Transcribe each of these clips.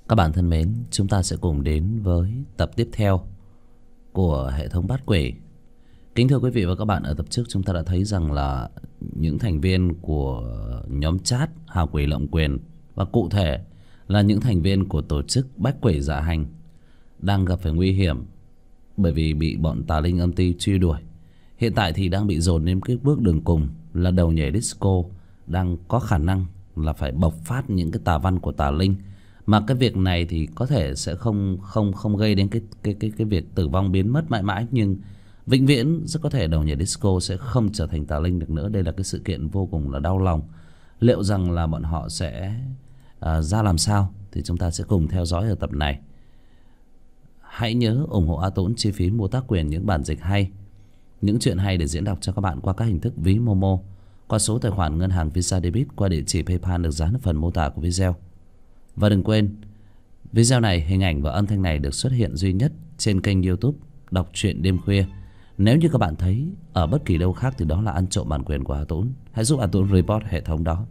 Các bạn thân mến, chúng ta sẽ cùng đến với tập tiếp theo của hệ thống Bát Quỷ. Kính thưa quý vị và các bạn, ở tập trước chúng ta đã thấy rằng là những thành viên của nhóm chat Hào Quỷ Lộng Quyền, và cụ thể là những thành viên của tổ chức Bách Quỷ Dạ Hành, đang gặp phải nguy hiểm bởi vì bị bọn tà linh âm ty truy đuổi. Hiện tại thì đang bị dồn đến cái bước đường cùng là đầu nhảy disco, đang có khả năng là phải bộc phát những cái tà văn của tà linh. Mà cái việc này thì có thể sẽ không gây đến cái việc tử vong biến mất mãi mãi, nhưng vĩnh viễn rất có thể đầu nhảy disco sẽ không trở thành tà linh được nữa. Đây là cái sự kiện vô cùng là đau lòng. Liệu rằng là bọn họ sẽ ra làm sao thì chúng ta sẽ cùng theo dõi ở tập này. Hãy nhớ ủng hộ A Tốn chi phí mua tác quyền những bản dịch hay, những chuyện hay để diễn đọc cho các bạn qua các hình thức ví Momo, qua số tài khoản ngân hàng Visa Debit, qua địa chỉ PayPal được dán ở phần mô tả của video. Và đừng quên, video này, hình ảnh và âm thanh này được xuất hiện duy nhất trên kênh YouTube Đọc Truyện Đêm Khuya. Nếu như các bạn thấy ở bất kỳ đâu khác thì đó là ăn trộm bản quyền của A Tốn. Hãy giúp A Tốn report hệ thống đó.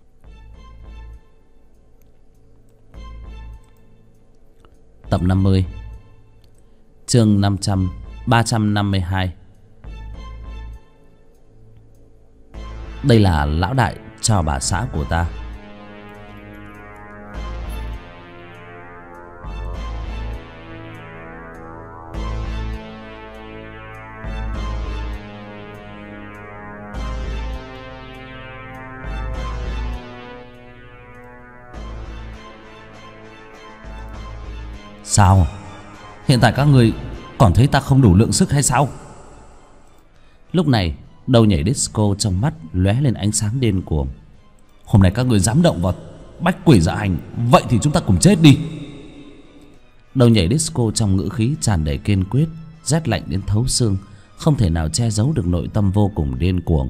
Tập 50, chương 352. Đây là lão đại cho bà xã của ta. Sao? Hiện tại các người còn thấy ta không đủ lượng sức hay sao? Lúc này đầu nhảy disco trong mắt lóe lên ánh sáng điên cuồng. Hôm nay các người dám động vào Bách Quỷ Dạ Hành, vậy thì chúng ta cùng chết đi. Đầu nhảy disco trong ngữ khí tràn đầy kiên quyết, rét lạnh đến thấu xương, không thể nào che giấu được nội tâm vô cùng điên cuồng.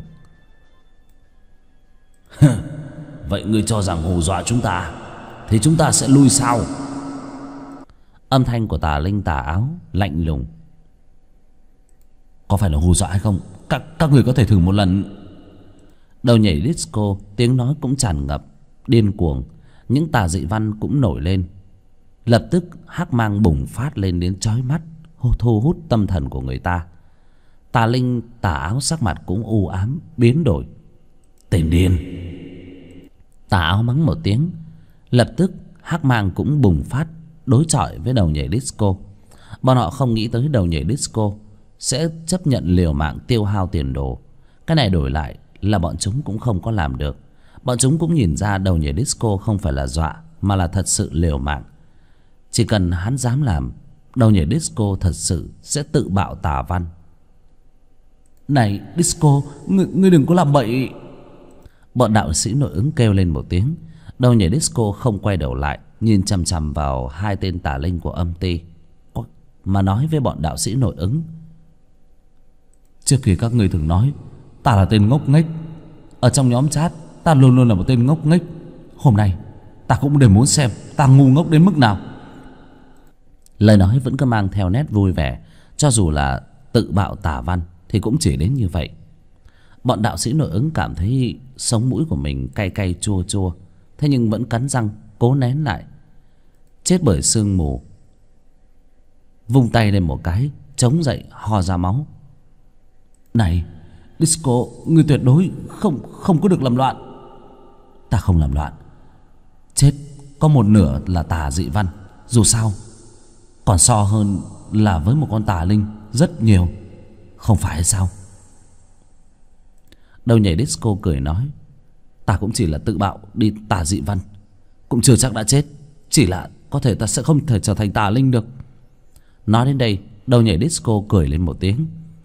Vậy ngươi cho rằng hù dọa chúng ta thì chúng ta sẽ lui sao? Âm thanh của tà linh tà áo lạnh lùng. Có phải là hù dọa hay không? Các người có thể thử một lần. Đầu nhảy disco tiếng nói cũng tràn ngập điên cuồng, những tà dị văn cũng nổi lên. Lập tức hắc mang bùng phát lên đến chói mắt, thu hút tâm thần của người ta. Tà linh tà áo sắc mặt cũng u ám biến đổi. Tên điên! Tà áo mắng một tiếng, lập tức hắc mang cũng bùng phát đối chọi với đầu nhảy disco. Bọn họ không nghĩ tới đầu nhảy disco sẽ chấp nhận liều mạng tiêu hao tiền đồ. Cái này đổi lại là bọn chúng cũng không có làm được. Bọn chúng cũng nhìn ra đầu nhảy disco không phải là dọa, mà là thật sự liều mạng. Chỉ cần hắn dám làm, đầu nhảy disco thật sự sẽ tự bạo tà văn. Này disco, ngươi đừng có làm bậy! Bọn đạo sĩ nội ứng kêu lên một tiếng. Đầu nhảy disco không quay đầu lại, nhìn chằm chằm vào hai tên tà linh của âm ty, mà nói với bọn đạo sĩ nội ứng. Trước khi các ngươi thường nói ta là tên ngốc nghếch, ở trong nhóm chat ta luôn luôn là một tên ngốc nghếch. Hôm nay ta cũng để muốn xem ta ngu ngốc đến mức nào. Lời nói vẫn cứ mang theo nét vui vẻ, cho dù là tự bạo tà văn thì cũng chỉ đến như vậy. Bọn đạo sĩ nội ứng cảm thấy sống mũi của mình cay cay chua chua, thế nhưng vẫn cắn răng cố nén lại. Chết bởi sương mù, vung tay lên một cái, chống dậy ho ra máu. Này disco, ngươi tuyệt đối không có được làm loạn. Ta không làm loạn. Chết có một nửa là tà dị văn, dù sao còn so hơn là với một con tà linh rất nhiều, không phải hay sao? Đầu nhảy disco cười nói. Ta cũng chỉ là tự bạo đi tà dị văn, cũng chưa chắc đã chết, chỉ là có thể ta sẽ không thể trở thành tà linh được. Nói đến đây, đầu nhảy disco cười lên một tiếng.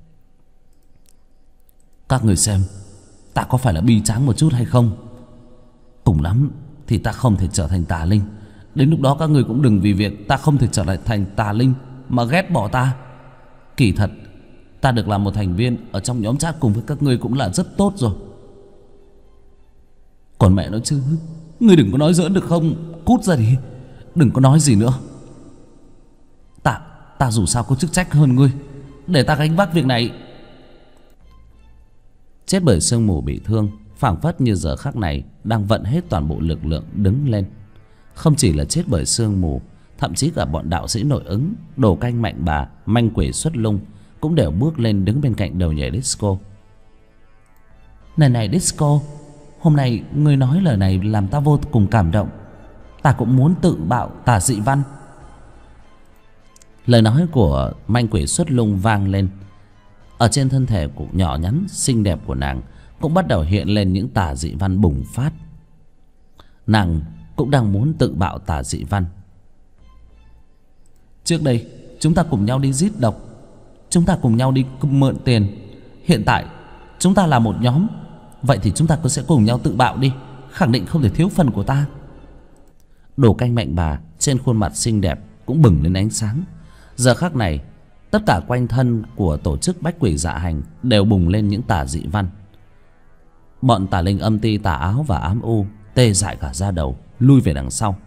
Các người xem, ta có phải là bi tráng một chút hay không? Cùng lắm thì ta không thể trở thành tà linh. Đến lúc đó các người cũng đừng vì việc ta không thể trở lại thành tà linh mà ghét bỏ ta. Kỳ thật ta được làm một thành viên ở trong nhóm chat cùng với các ngươi cũng là rất tốt rồi. Còn mẹ nói chứ, ngươi đừng có nói giỡn được không? Cút ra đi, đừng có nói gì nữa. Ta dù sao có chức trách hơn ngươi, để ta gánh vác việc này. Chết bởi sương mù bị thương, phảng phất như giờ khắc này đang vận hết toàn bộ lực lượng đứng lên. Không chỉ là chết bởi sương mù, thậm chí cả bọn đạo sĩ nội ứng, Đồ Canh Mạnh Bà, Manh Quỷ Xuất Lung cũng đều bước lên đứng bên cạnh đầu nhảy disco. Này disco, hôm nay ngươi nói lời này làm ta vô cùng cảm động. Ta cũng muốn tự bạo tà dị văn. Lời nói của Manh Quỷ Xuất Lung vang lên. Ở trên thân thể của nhỏ nhắn xinh đẹp của nàng cũng bắt đầu hiện lên những tà dị văn bùng phát. Nàng cũng đang muốn tự bạo tà dị văn. Trước đây chúng ta cùng nhau đi giết độc, chúng ta cùng nhau đi mượn tiền. Hiện tại chúng ta là một nhóm, vậy thì chúng ta cũng sẽ cùng nhau tự bạo đi, khẳng định không thể thiếu phần của ta. Đồ Canh Mạnh Bà trên khuôn mặt xinh đẹp cũng bừng lên ánh sáng. Giờ khắc này, tất cả quanh thân của tổ chức Bách Quỷ Dạ Hành đều bùng lên những tà dị văn. Bọn tà linh âm ti, tà áo và ám u tê dại cả da đầu, lui về đằng sau.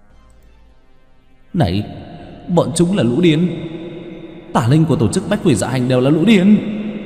Này, bọn chúng là lũ điên. Tà linh của tổ chức Bách Quỷ Dạ Hành đều là lũ điên.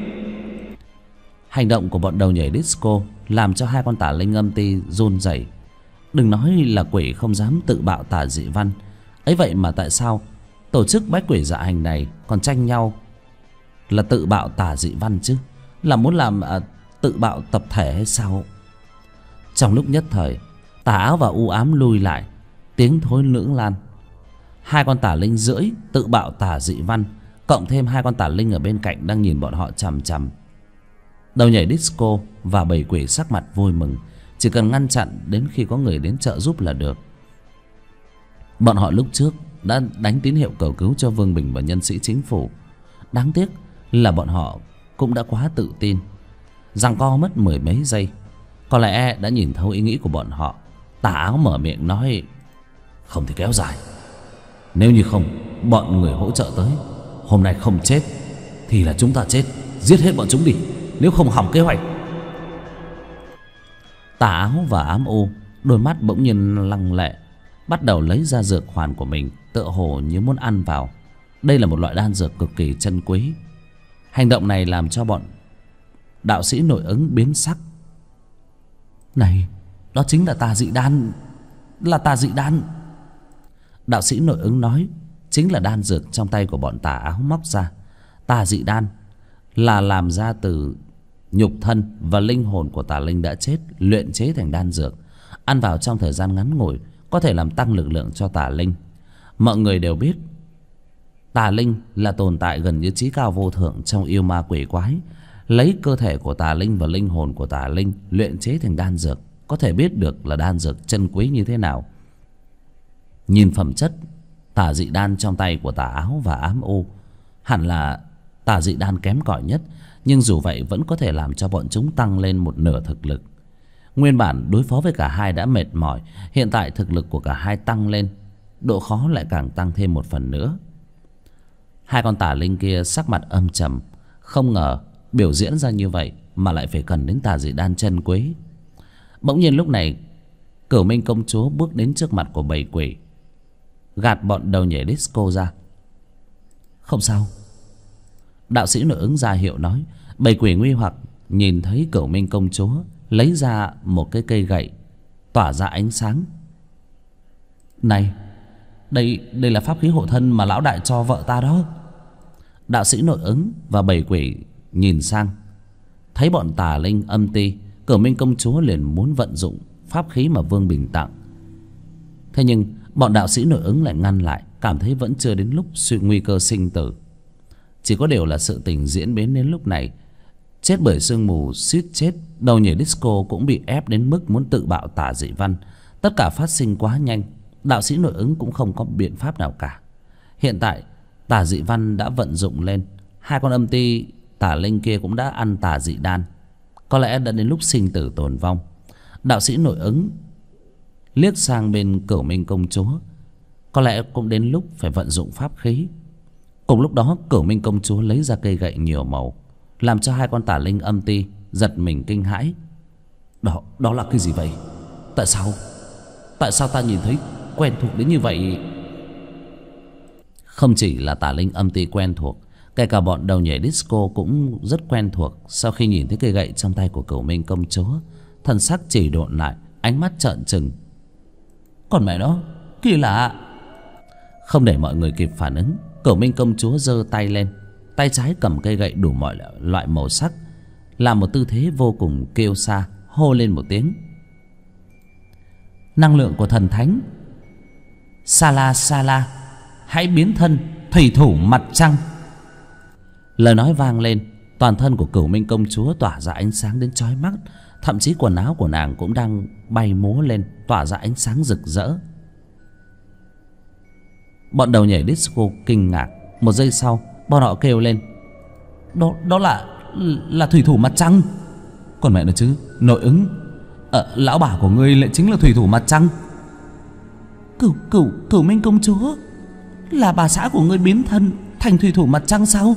Hành động của bọn đầu nhảy disco làm cho hai con tà linh âm ti run rẩy. Đừng nói là quỷ không dám tự bạo tà dị văn, ấy vậy mà tại sao tổ chức Bách Quỷ Dạ Hành này còn tranh nhau là tự bạo tà dị văn chứ? Là muốn làm tự bạo tập thể hay sao? Trong lúc nhất thời, tà áo và u ám lui lại, tiếng thối lưỡng lan. Hai con tà linh rưỡi tự bạo tà dị văn, cộng thêm hai con tà linh ở bên cạnh đang nhìn bọn họ chằm chằm. Đầu nhảy disco và bầy quỷ sắc mặt vui mừng, chỉ cần ngăn chặn đến khi có người đến trợ giúp là được. Bọn họ lúc trước đã đánh tín hiệu cầu cứu cho Vương Bình và nhân sĩ chính phủ. Đáng tiếc là bọn họ cũng đã quá tự tin, giằng co mất mười mấy giây. Có lẽ đã nhìn thấu ý nghĩ của bọn họ. Tà áo mở miệng nói: không thể kéo dài. Nếu như không, bọn người hỗ trợ tới, hôm nay không chết thì là chúng ta chết. Giết hết bọn chúng đi, nếu không hỏng kế hoạch. Tà áo và ám u đôi mắt bỗng nhiên lăng lệ, bắt đầu lấy ra dược hoàn của mình, tựa hồ như muốn ăn vào. Đây là một loại đan dược cực kỳ chân quý. Hành động này làm cho bọn đạo sĩ nội ứng biến sắc. Này, đó chính là tà dị đan. Là tà dị đan. Đạo sĩ nội ứng nói chính là đan dược trong tay của bọn tà áo móc ra. Tà dị đan là làm ra từ nhục thân và linh hồn của tà linh đã chết, luyện chế thành đan dược. Ăn vào trong thời gian ngắn ngủi có thể làm tăng lực lượng cho tà linh. Mọi người đều biết tà linh là tồn tại gần như chí cao vô thượng trong yêu ma quỷ quái. Lấy cơ thể của tà linh và linh hồn của tà linh luyện chế thành đan dược, có thể biết được là đan dược chân quý như thế nào. Nhìn phẩm chất tà dị đan trong tay của tà áo và ám u, hẳn là tà dị đan kém cỏi nhất, nhưng dù vậy vẫn có thể làm cho bọn chúng tăng lên một nửa thực lực. Nguyên bản đối phó với cả hai đã mệt mỏi, hiện tại thực lực của cả hai tăng lên, độ khó lại càng tăng thêm một phần nữa. Hai con tà linh kia sắc mặt âm trầm, không ngờ biểu diễn ra như vậy mà lại phải cần đến tà dị đan chân quý. Bỗng nhiên lúc này, Cửu Minh công chúa bước đến trước mặt của bầy quỷ, gạt bọn đầu nhảy disco ra. Không sao. Đạo sĩ nội ứng ra hiệu nói. Bầy quỷ nguy hoặc nhìn thấy Cửu Minh công chúa lấy ra một cái cây gậy tỏa ra ánh sáng. Này, đây là pháp khí hộ thân mà lão đại cho vợ ta đó. Đạo sĩ nội ứng và bầy quỷ nhìn sang, thấy bọn tà linh âm ti, Cửu Minh công chúa liền muốn vận dụng pháp khí mà Vương Bình tặng. Thế nhưng bọn đạo sĩ nội ứng lại ngăn lại, cảm thấy vẫn chưa đến lúc nguy cơ sinh tử. Chỉ có điều là sự tình diễn biến đến lúc này, chết bởi sương mù suýt chết, đầu nhảy disco cũng bị ép đến mức muốn tự bạo tà dị văn. Tất cả phát sinh quá nhanh, đạo sĩ nội ứng cũng không có biện pháp nào cả. Hiện tại tà dị văn đã vận dụng lên, hai con âm ti tà linh kia cũng đã ăn tà dị đan, có lẽ đã đến lúc sinh tử tồn vong. Đạo sĩ nội ứng liếc sang bên Cửu Minh công chúa, có lẽ cũng đến lúc phải vận dụng pháp khí. Cùng lúc đó Cửu Minh công chúa lấy ra cây gậy nhiều màu, làm cho hai con tà linh âm ti giật mình kinh hãi. Đó là cái gì vậy? Tại sao ta nhìn thấy quen thuộc đến như vậy? Không chỉ là tà linh âm ti quen thuộc, kể cả bọn đầu nhảy disco cũng rất quen thuộc. Sau khi nhìn thấy cây gậy trong tay của Cửu Minh công chúa, thần sắc chỉ độn lại, ánh mắt trợn trừng. Còn mẹ nó, Kỳ lạ. Không để mọi người kịp phản ứng, Cửu Minh công chúa giơ tay lên. Tay trái cầm cây gậy đủ mọi loại màu sắc, làm một tư thế vô cùng kiêu sa, hô lên một tiếng: năng lượng của thần thánh Sala Sala, hãy biến thân thủy thủ mặt trăng. Lời nói vang lên, toàn thân của Cửu Minh công chúa tỏa ra ánh sáng đến chói mắt. Thậm chí quần áo của nàng cũng đang bay múa lên, tỏa ra ánh sáng rực rỡ. Bọn đầu nhảy disco kinh ngạc. Một giây sau, bọn họ kêu lên: Đó là thủy thủ mặt trăng. Còn mẹ nó chứ, nội ứng. Lão bà của ngươi lại chính là thủy thủ mặt trăng. Cửu Minh công chúa, là bà xã của ngươi biến thân thành thủy thủ mặt trăng sao?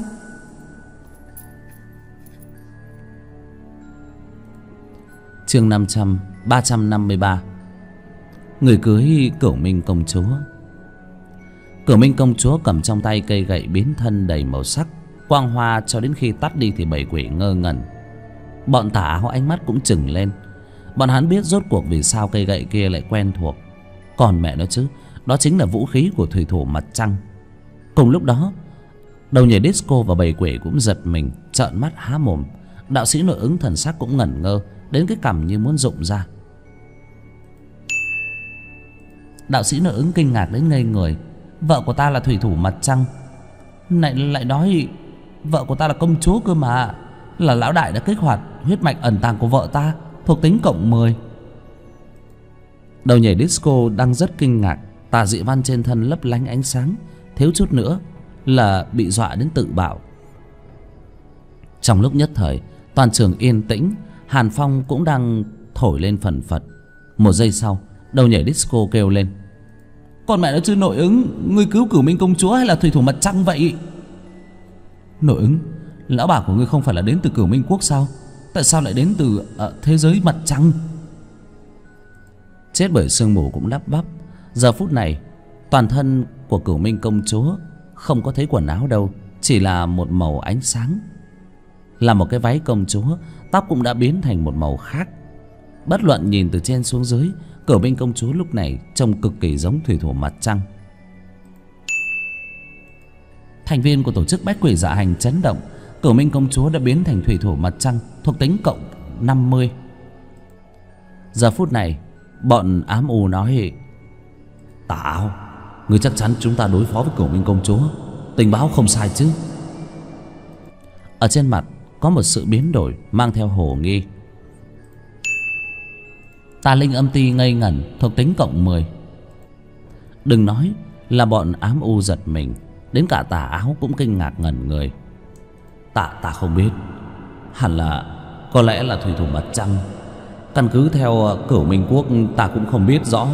Chương 353. Người cưới Cửu Minh công chúa. Cửu Minh công chúa cầm trong tay cây gậy biến thân đầy màu sắc, quang hoa cho đến khi tắt đi thì bảy quỷ ngơ ngẩn. Bọn tà áo ánh mắt cũng trừng lên. Bọn hắn biết rốt cuộc vì sao cây gậy kia lại quen thuộc. Còn mẹ nó chứ, đó chính là vũ khí của thủy thủ mặt trăng. Cùng lúc đó, đầu nhảy disco và bảy quỷ cũng giật mình, trợn mắt há mồm. Đạo sĩ nội ứng thần sắc cũng ngẩn ngơ, đến cái cằm như muốn rụng ra. Đạo sĩ nội ứng kinh ngạc đến ngây người. Vợ của ta là thủy thủ mặt trăng, lại nói vợ của ta là công chúa cơ mà. Là lão đại đã kích hoạt huyết mạch ẩn tàng của vợ ta, thuộc tính cộng 10. Đầu nhảy disco đang rất kinh ngạc. Tà dị văn trên thân lấp lánh ánh sáng, thiếu chút nữa là bị dọa đến tự bạo. Trong lúc nhất thời, toàn trường yên tĩnh. Hàn phong cũng đang thổi lên phần phật. Một giây sau, đầu nhảy disco kêu lên: còn mẹ nó chứ nội ứng, ngươi cứu Cửu Minh công chúa hay là thủy thủ mặt trăng vậy? Nội ứng, lão bà của ngươi không phải là đến từ Cửu Minh quốc sao? Tại sao lại đến từ thế giới mặt trăng? Chết bởi sương mù cũng lắp bắp. Giờ phút này, toàn thân của Cửu Minh công chúa không có thấy quần áo đâu, chỉ là một màu ánh sáng. Là một cái váy công chúa, tóc cũng đã biến thành một màu khác. Bất luận nhìn từ trên xuống dưới, Cửu Minh công chúa lúc này trông cực kỳ giống thủy thủ mặt trăng. Thành viên của tổ chức Bách Quỷ Dạ Hành chấn động. Cửu Minh công chúa đã biến thành thủy thủ mặt trăng, thuộc tính cộng 50. Giờ phút này, bọn ám u nói: Tà áo, ngươi chắc chắn chúng ta đối phó với Cửu Minh công chúa, tình báo không sai chứ? Ở trên mặt có một sự biến đổi mang theo hồ nghi. Tà linh âm ti ngây ngẩn, thuộc tính cộng 10. Đừng nói là bọn ám u giật mình, đến cả tà áo cũng kinh ngạc ngẩn người. Ta không biết, hẳn là có lẽ là thủy thủ mặt trăng. Căn cứ theo Cửu Minh quốc ta cũng không biết rõ.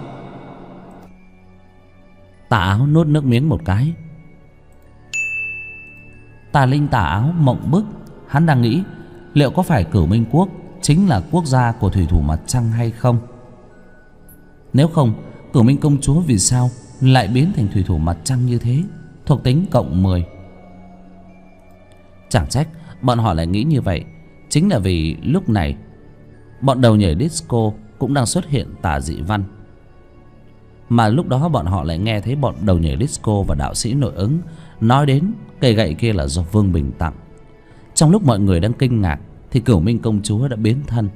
Tà áo nuốt nước miếng một cái. Tà linh tà áo mộng bức. Hắn đang nghĩ liệu có phải Cửu Minh quốc chính là quốc gia của thủy thủ mặt trăng hay không. Nếu không, Cửu Minh công chúa vì sao lại biến thành thủy thủ mặt trăng như thế, thuộc tính cộng 10. Chẳng trách bọn họ lại nghĩ như vậy, chính là vì lúc này bọn đầu nhảy disco cũng đang xuất hiện tà dị văn. Mà lúc đó bọn họ lại nghe thấy bọn đầu nhảy disco và đạo sĩ nội ứng nói đến cây gậy kia là do Vương Bình tặng. Trong lúc mọi người đang kinh ngạc thì Cửu Minh công chúa đã biến thân.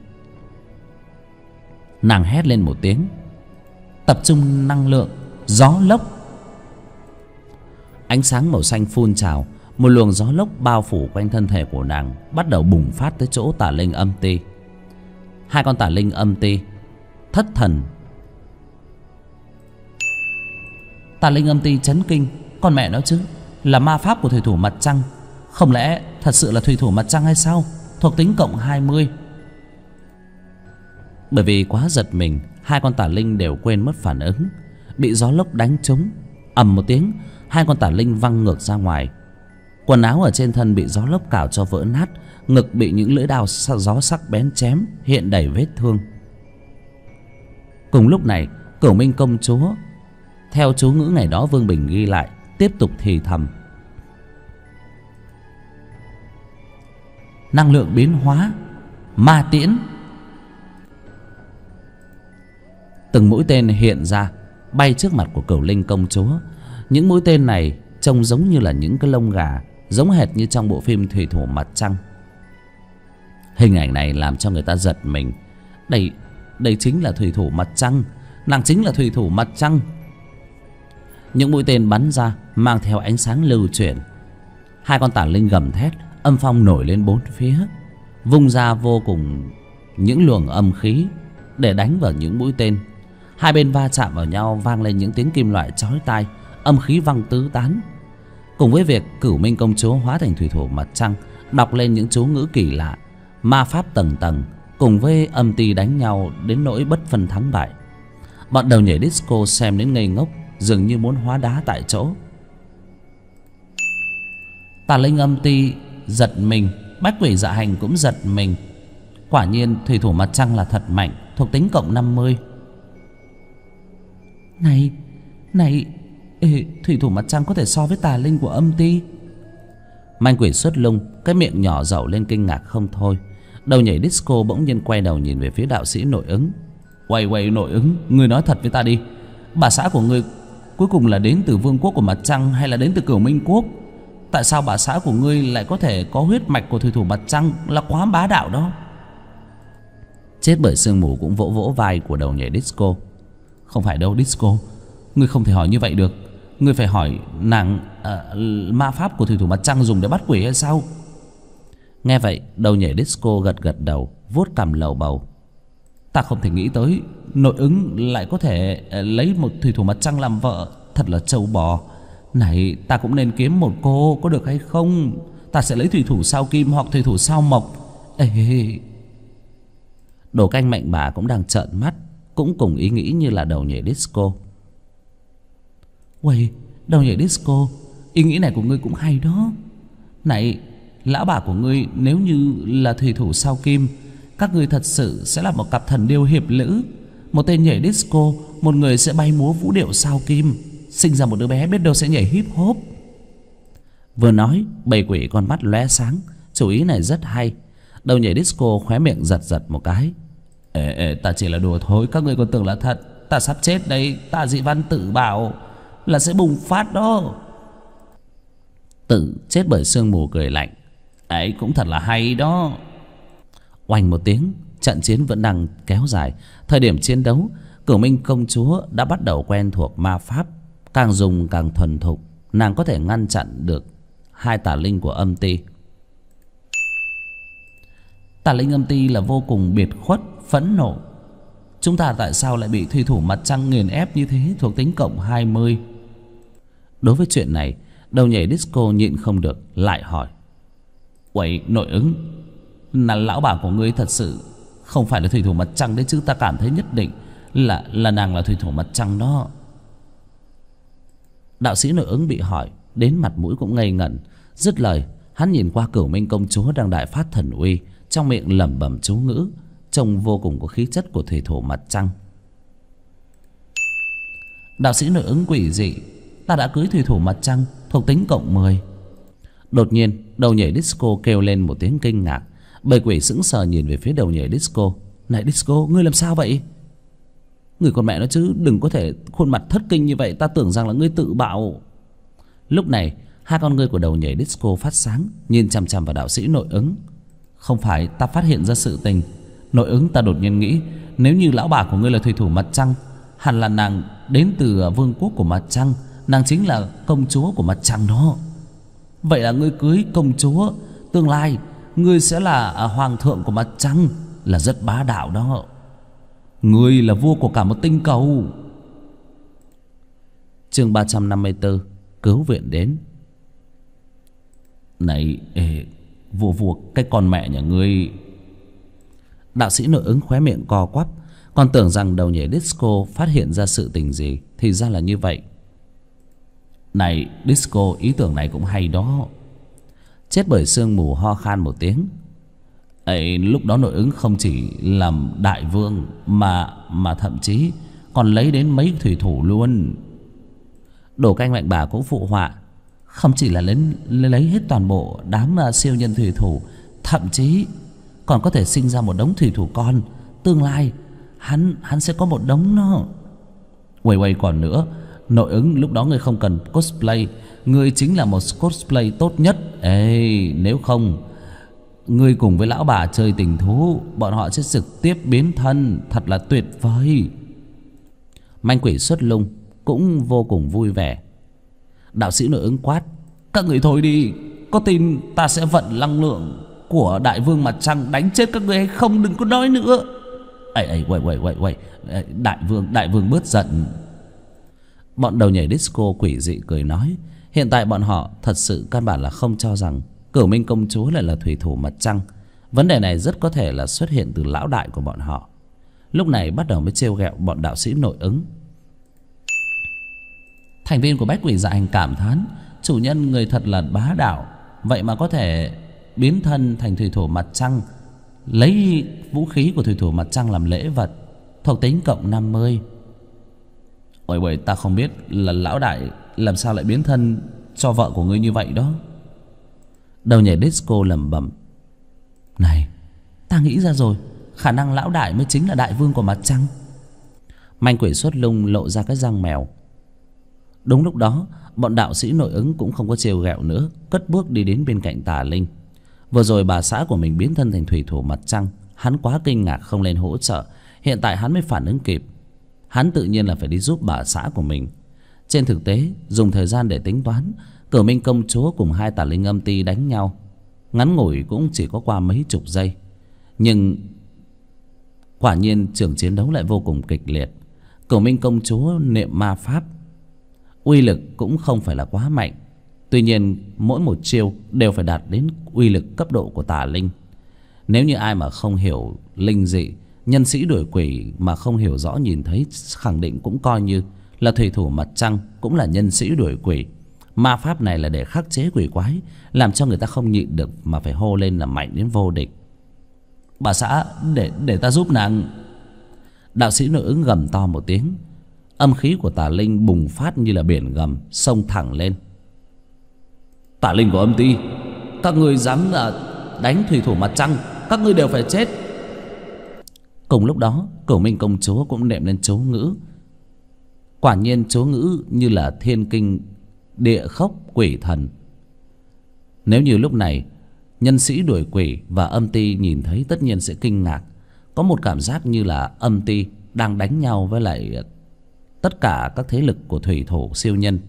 Nàng hét lên một tiếng: tập trung năng lượng gió lốc. Ánh sáng màu xanh phun trào, một luồng gió lốc bao phủ quanh thân thể của nàng, bắt đầu bùng phát tới chỗ tà linh âm ti. Hai con tà linh âm ti thất thần. Tà linh âm ti chấn kinh. Con mẹ nó chứ, là ma pháp của thủy thủ mặt trăng. Không lẽ thật sự là thủy thủ mặt trăng hay sao? Thuộc tính cộng 20. Bởi vì quá giật mình, hai con tà linh đều quên mất phản ứng. Bị gió lốc đánh trúng, ầm một tiếng, hai con tà linh văng ngược ra ngoài. Quần áo ở trên thân bị gió lốc cào cho vỡ nát, ngực bị những lưỡi đao gió sắc bén chém, hiện đầy vết thương. Cùng lúc này, Cửu Minh công chúa theo chú ngữ ngày đó Vương Bình ghi lại, tiếp tục thì thầm: năng lượng biến hóa ma tiễn. Từng mũi tên hiện ra, bay trước mặt của Cửu Linh công chúa. Những mũi tên này trông giống như là những cái lông gà, giống hệt như trong bộ phim Thủy Thủ Mặt Trăng. Hình ảnh này làm cho người ta giật mình. Đây chính là Thủy Thủ Mặt Trăng. Nàng chính là Thủy Thủ Mặt Trăng. Những mũi tên bắn ra mang theo ánh sáng lưu chuyển. Hai con tà linh gầm thét, âm phong nổi lên bốn phía, vung ra vô cùng những luồng âm khí để đánh vào những mũi tên. Hai bên va chạm vào nhau, vang lên những tiếng kim loại chói tai, âm khí văng tứ tán. Cùng với việc Cửu Minh công chúa hóa thành Thủy Thủ Mặt Trăng, đọc lên những chú ngữ kỳ lạ, ma pháp tầng tầng, cùng với âm ty đánh nhau đến nỗi bất phân thắng bại. Bọn đầu nhảy disco xem đến ngây ngốc, dường như muốn hóa đá tại chỗ. Tà linh âm ty giật mình, bách quỷ dạ hành cũng giật mình. Quả nhiên Thủy Thủ Mặt Trăng là thật mạnh, thuộc tính cộng 50. Này, Thủy Thủ Mặt Trăng có thể so với tà linh của âm ty. Manh quỷ xuất lung, cái miệng nhỏ dậu lên kinh ngạc không thôi. Đầu nhảy disco bỗng nhiên quay đầu nhìn về phía đạo sĩ Nội Ứng. Quay Nội Ứng, ngươi nói thật với ta đi, bà xã của ngươi cuối cùng là đến từ vương quốc của Mặt Trăng hay là đến từ Cửu Minh quốc? Tại sao bà xã của ngươi lại có thể có huyết mạch của Thủy Thủ Mặt Trăng? Là quá bá đạo đó. Chết bởi sương mù cũng vỗ vỗ vai của đầu nhảy disco. Không phải đâu disco, ngươi không thể hỏi như vậy được. Ngươi phải hỏi nàng ma pháp của Thủy Thủ Mặt Trăng dùng để bắt quỷ hay sao? Nghe vậy đầu nhảy disco gật đầu, vuốt cằm lầu bầu. Ta không thể nghĩ tới Nội Ứng lại có thể lấy một Thủy Thủ Mặt Trăng làm vợ. Thật là trâu bò. Này, ta cũng nên kiếm một cô, có được hay không? Ta sẽ lấy Thủy Thủ Sao Kim hoặc Thủy Thủ Sao Mộc. Đồ canh mạnh bà cũng đang trợn mắt, cũng cùng ý nghĩ như là đầu nhảy disco. Uầy, đầu nhảy disco, ý nghĩ này của ngươi cũng hay đó. Này, lão bà của ngươi nếu như là Thủy Thủ Sao Kim, các ngươi thật sự sẽ là một cặp thần điêu hiệp lữ. Một tên nhảy disco, một người sẽ bay múa vũ điệu sao kim, sinh ra một đứa bé biết đâu sẽ nhảy hip hop. Vừa nói bầy quỷ con mắt lóe sáng, chủ ý này rất hay. Đầu nhảy disco khóe miệng giật một cái. Ta chỉ là đùa thôi, các ngươi còn tưởng là thật. Ta sắp chết đây, ta dị văn tự bảo là sẽ bùng phát đó. Tự chết bởi sương mù cười lạnh. Ấy cũng thật là hay đó. Oanh một tiếng, trận chiến vẫn đang kéo dài. Thời điểm chiến đấu, Cửu Minh công chúa đã bắt đầu quen thuộc ma pháp, càng dùng càng thuần thục. Nàng có thể ngăn chặn được hai tà linh của âm ty. Tà linh âm ty là vô cùng biệt khuất, phẫn nộ. Chúng ta tại sao lại bị Thủy Thủ Mặt Trăng nghiền ép như thế, thuộc tính cộng 20? Đối với chuyện này, đầu nhảy disco nhịn không được lại hỏi. Uầy, Nội Ứng, là lão bà của ngươi thật sự không phải là Thủy Thủ Mặt Trăng đấy chứ? Ta cảm thấy nhất định là nàng là Thủy Thủ Mặt Trăng đó. Đạo sĩ Nội Ứng bị hỏi đến mặt mũi cũng ngây ngẩn. Dứt lời, hắn nhìn qua Cửu Minh công chúa đang đại phát thần uy, trong miệng lẩm bẩm chú ngữ, trông vô cùng có khí chất của Thủy Thủ Mặt Trăng. Đạo sĩ Nội Ứng quỷ dị, ta đã cưới Thủy Thủ Mặt Trăng, thuộc tính cộng 10. Đột nhiên đầu nhảy disco kêu lên một tiếng kinh ngạc. Bầy quỷ sững sờ nhìn về phía đầu nhảy disco. Này disco, ngươi làm sao vậy? Người con mẹ nó chứ, đừng có thể khuôn mặt thất kinh như vậy. Ta tưởng rằng là ngươi tự bạo. Lúc này hai con ngươi của đầu nhảy disco phát sáng, nhìn chằm chằm vào đạo sĩ Nội Ứng. Không phải ta phát hiện ra sự tình. Nội Ứng, ta đột nhiên nghĩ, nếu như lão bà của ngươi là Thủy Thủ Mặt Trăng, hẳn là nàng đến từ vương quốc của Mặt Trăng. Nàng chính là công chúa của Mặt Trăng đó. Vậy là ngươi cưới công chúa, tương lai ngươi sẽ là hoàng thượng của Mặt Trăng, là rất bá đạo đó. Ngươi là vua của cả một tinh cầu. Chương 354, cứu viện đến. Này, vua cái con mẹ nhà ngươi. Đạo sĩ Nội Ứng khóe miệng co quắp, còn tưởng rằng đầu nhảy disco phát hiện ra sự tình gì, thì ra là như vậy. Này disco, ý tưởng này cũng hay đó. Chết bởi sương mù ho khan một tiếng. Lúc đó Nội Ứng không chỉ làm đại vương mà thậm chí còn lấy đến mấy thủy thủ luôn. Đồ canh mạnh bà cũng phụ họa. Không chỉ là lấy hết toàn bộ đám siêu nhân thủy thủ, thậm chí còn có thể sinh ra một đống thủy thủ con. Tương lai hắn sẽ có một đống nó. Uầy còn nữa, nội ứng lúc đó ngươi không cần cosplay, ngươi chính là một cosplay tốt nhất. Ê, nếu không ngươi cùng với lão bà chơi tình thú, bọn họ sẽ trực tiếp biến thân, thật là tuyệt vời. Manh quỷ xuất lung cũng vô cùng vui vẻ. Đạo sĩ nội ứng quát: các người thôi đi, có tin ta sẽ vận năng lượng của đại vương mặt trăng đánh chết các người hay không? Đừng có nói nữa. Uầy, đại vương bớt giận. Bọn đầu nhảy disco quỷ dị cười nói, hiện tại bọn họ thật sự căn bản là không cho rằng Cửu Minh công chúa lại là thủy thủ mặt trăng. Vấn đề này rất có thể là xuất hiện từ lão đại của bọn họ. Lúc này bắt đầu mới trêu ghẹo bọn đạo sĩ nội ứng. Thành viên của Bách Quỷ Dạ Hành cảm thán, chủ nhân người thật là bá đạo, vậy mà có thể biến thân thành thủy thủ mặt trăng, lấy vũ khí của thủy thủ mặt trăng làm lễ vật, thuộc tính cộng 50. Ôi ta không biết là lão đại làm sao lại biến thân cho vợ của ngươi như vậy đó. Đầu nhảy disco lẩm bẩm: này, ta nghĩ ra rồi, khả năng lão đại mới chính là đại vương của mặt trăng. Manh quỷ xuất lung lộ ra cái răng mèo. Đúng lúc đó, bọn đạo sĩ nội ứng cũng không có trêu ghẹo nữa, cất bước đi đến bên cạnh Tà Linh. Vừa rồi bà xã của mình biến thân thành thủy thủ mặt trăng, hắn quá kinh ngạc không lên hỗ trợ. Hiện tại hắn mới phản ứng kịp, hắn tự nhiên là phải đi giúp bà xã của mình. Trên thực tế, dùng thời gian để tính toán, Cửu Minh công chúa cùng hai Tà Linh âm ti đánh nhau ngắn ngủi cũng chỉ có qua mấy chục giây, nhưng quả nhiên trường chiến đấu lại vô cùng kịch liệt. Cửu Minh công chúa niệm ma pháp, uy lực cũng không phải là quá mạnh. Tuy nhiên mỗi một chiêu đều phải đạt đến uy lực cấp độ của Tà Linh. Nếu như ai mà không hiểu linh dị, nhân sĩ đuổi quỷ mà không hiểu rõ nhìn thấy, khẳng định cũng coi như là thủy thủ mặt trăng, cũng là nhân sĩ đuổi quỷ. Ma pháp này là để khắc chế quỷ quái, làm cho người ta không nhịn được mà phải hô lên là mạnh đến vô địch. Bà xã, để ta giúp nàng. Đạo sĩ nội ứng gầm to một tiếng. Âm khí của Tà Linh bùng phát như là biển gầm, xông thẳng lên. Tà Linh của âm ti, các ngươi dám đánh thủy thủ mặt trăng, các ngươi đều phải chết. Cùng lúc đó, Cửu Minh công chúa cũng niệm lên chú ngữ. Quả nhiên chú ngữ như là thiên kinh địa khốc quỷ thần. Nếu như lúc này nhân sĩ đuổi quỷ và âm ti nhìn thấy, tất nhiên sẽ kinh ngạc. Có một cảm giác như là âm ti đang đánh nhau với lại tất cả các thế lực của thủy thủ siêu nhân.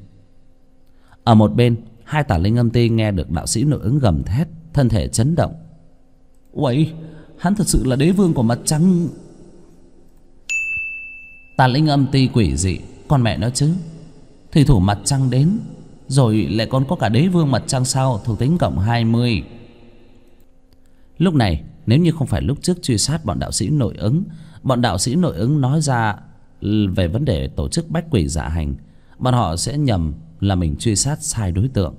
Ở một bên, hai Tà Linh âm ti nghe được đạo sĩ nội ứng gầm thét, thân thể chấn động. Uầy, hắn thật sự là đế vương của mặt trăng. Tà Linh âm ti quỷ dị, con mẹ nó chứ, thủy thủ mặt trăng đến rồi lại còn có cả đế vương mặt trăng sao, thuộc tính cộng 20. Lúc này nếu như không phải lúc trước truy sát bọn đạo sĩ nội ứng, bọn đạo sĩ nội ứng nói ra về vấn đề tổ chức Bách Quỷ Dạ Hành, bọn họ sẽ nhầm là mình truy sát sai đối tượng.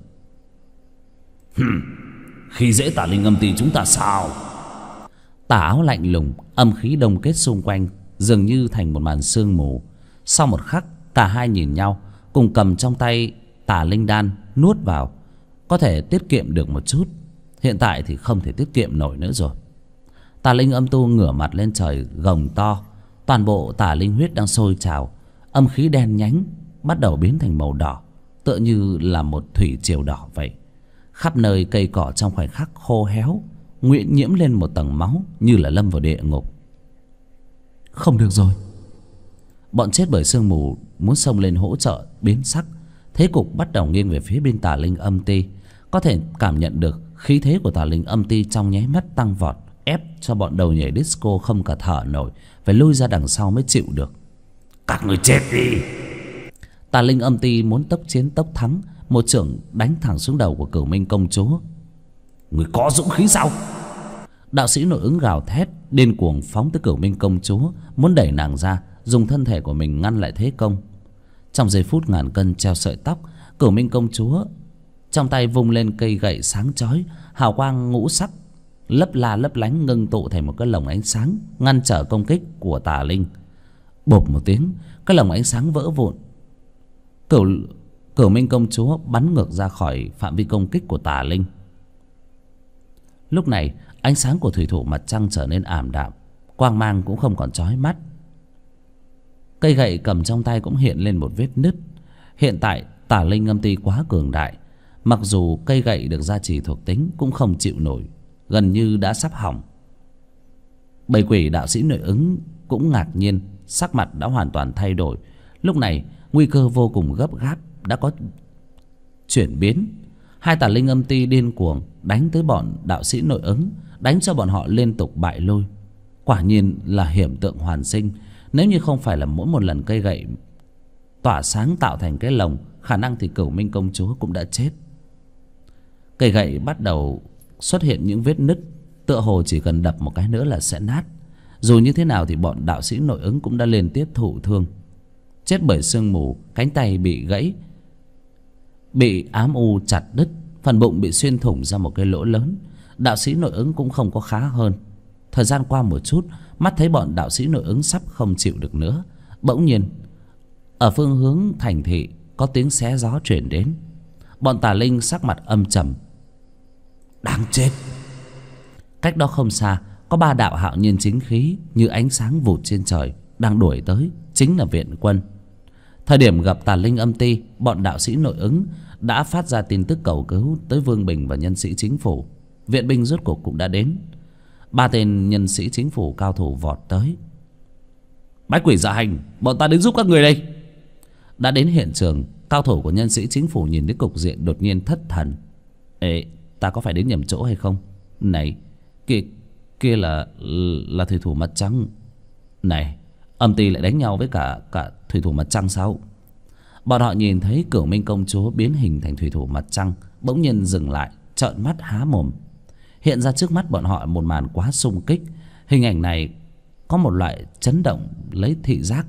Khi dễ Tà Linh âm ti chúng ta sao? Tà áo lạnh lùng, âm khí đông kết xung quanh, dường như thành một màn sương mù. Sau một khắc, cả hai nhìn nhau, cùng cầm trong tay Tà Linh đan nuốt vào. Có thể tiết kiệm được một chút, hiện tại thì không thể tiết kiệm nổi nữa rồi. Tà Linh âm tu ngửa mặt lên trời gồng to. Toàn bộ Tà Linh huyết đang sôi trào, âm khí đen nhánh bắt đầu biến thành màu đỏ, tựa như là một thủy triều đỏ vậy. Khắp nơi cây cỏ trong khoảnh khắc khô héo, nguyễn nhiễm lên một tầng máu, như là lâm vào địa ngục. Không được rồi. Bọn chết bởi sương mù muốn xông lên hỗ trợ biến sắc. Thế cục bắt đầu nghiêng về phía bên Tà Linh âm ti. Có thể cảm nhận được khí thế của Tà Linh âm ti trong nháy mắt tăng vọt, ép cho bọn đầu nhảy disco không cả thở nổi, phải lui ra đằng sau mới chịu được. Các người chết đi. Tà Linh âm ti muốn tốc chiến tốc thắng, một chưởng đánh thẳng xuống đầu của Cửu Minh công chúa. Người có dũng khí sao? Đạo sĩ nội ứng gào thét, điên cuồng phóng tới Cửu Minh công chúa, muốn đẩy nàng ra, dùng thân thể của mình ngăn lại thế công. Trong giây phút ngàn cân treo sợi tóc, Cửu Minh công chúa trong tay vung lên cây gậy sáng chói, hào quang ngũ sắc lấp la lấp lánh ngưng tụ thành một cái lồng ánh sáng, ngăn trở công kích của Tà Linh. Bộp một tiếng, cái lồng ánh sáng vỡ vụn. Cửu Minh công chúa bắn ngược ra khỏi phạm vi công kích của Tà Linh. Lúc này ánh sáng của thủy thủ mặt trăng trở nên ảm đạm, quang mang cũng không còn chói mắt. Cây gậy cầm trong tay cũng hiện lên một vết nứt. Hiện tại tà linh âm ti quá cường đại, mặc dù cây gậy được gia trì thuộc tính cũng không chịu nổi, gần như đã sắp hỏng. Bầy quỷ đạo sĩ nội ứng cũng ngạc nhiên, sắc mặt đã hoàn toàn thay đổi. Lúc này nguy cơ vô cùng gấp gáp đã có chuyển biến. Hai tà linh âm ti điên cuồng đánh tới bọn đạo sĩ nội ứng, đánh cho bọn họ liên tục bại lui. Quả nhiên là hiểm tượng hoàn sinh. Nếu như không phải là mỗi một lần cây gậy tỏa sáng tạo thành cái lồng, khả năng thì Cửu Minh công chúa cũng đã chết. Cây gậy bắt đầu xuất hiện những vết nứt, tựa hồ chỉ cần đập một cái nữa là sẽ nát. Dù như thế nào thì bọn đạo sĩ nội ứng cũng đã liên tiếp thụ thương, chết bởi sương mù, cánh tay bị gãy, bị ám u chặt đứt, phần bụng bị xuyên thủng ra một cái lỗ lớn. Đạo sĩ nội ứng cũng không có khá hơn. Thời gian qua một chút, mắt thấy bọn đạo sĩ nội ứng sắp không chịu được nữa, bỗng nhiên ở phương hướng thành thị có tiếng xé gió truyền đến. Bọn tà linh sắc mặt âm trầm. Đáng chết! Cách đó không xa có ba đạo hạo nhiên chính khí như ánh sáng vụt trên trời đang đuổi tới, chính là viện quân. Thời điểm gặp tà linh âm ti, bọn đạo sĩ nội ứng đã phát ra tin tức cầu cứu tới Vương Bình và nhân sĩ chính phủ. Viện binh rốt cuộc cũng đã đến. Ba tên nhân sĩ chính phủ cao thủ vọt tới. Bách quỷ dạ hành, bọn ta đến giúp các người đây. Đã đến hiện trường, cao thủ của nhân sĩ chính phủ nhìn thấy cục diện đột nhiên thất thần. Ê, ta có phải đến nhầm chỗ hay không? Này, kia là thủy thủ mặt trăng. Này, âm ty lại đánh nhau với cả thủy thủ mặt trăng sao? Bọn họ nhìn thấy Cửu Minh công chúa biến hình thành thủy thủ mặt trăng, bỗng nhiên dừng lại, trợn mắt há mồm. Hiện ra trước mắt bọn họ một màn quá xung kích. Hình ảnh này có một loại chấn động lấy thị giác.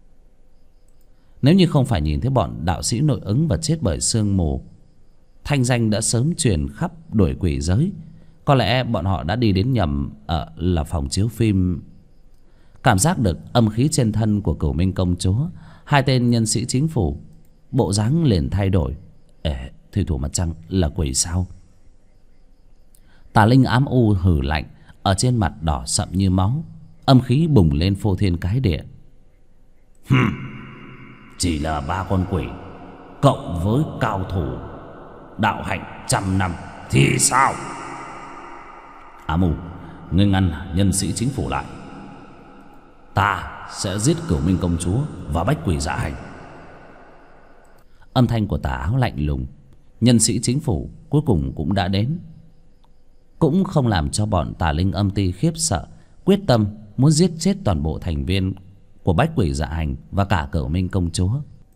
Nếu như không phải nhìn thấy bọn đạo sĩ nội ứng và chết bởi sương mù, thanh danh đã sớm truyền khắp đuổi quỷ giới. Có lẽ bọn họ đã đi đến nhầm là phòng chiếu phim. Cảm giác được âm khí trên thân của Cửu Minh công chúa, hai tên nhân sĩ chính phủ bộ dáng liền thay đổi. Ê, thủy thủ mặt trăng là quỷ sao? Tà linh ám u hử lạnh, ở trên mặt đỏ sậm như máu, âm khí bùng lên phô thiên cái địa. Chỉ là ba con quỷ cộng với cao thủ đạo hạnh 100 năm thì sao? Ám u, ngươi ngăn nhân sĩ chính phủ lại, ta sẽ giết Cửu Minh công chúa và bách quỷ dạ hành. Âm thanh của tà áo lạnh lùng. Nhân sĩ chính phủ cuối cùng cũng đã đến, cũng không làm cho bọn tà linh âm ti khiếp sợ, quyết tâm muốn giết chết toàn bộ thành viên của bách quỷ dạ hành và cả Cửu Minh công chúa.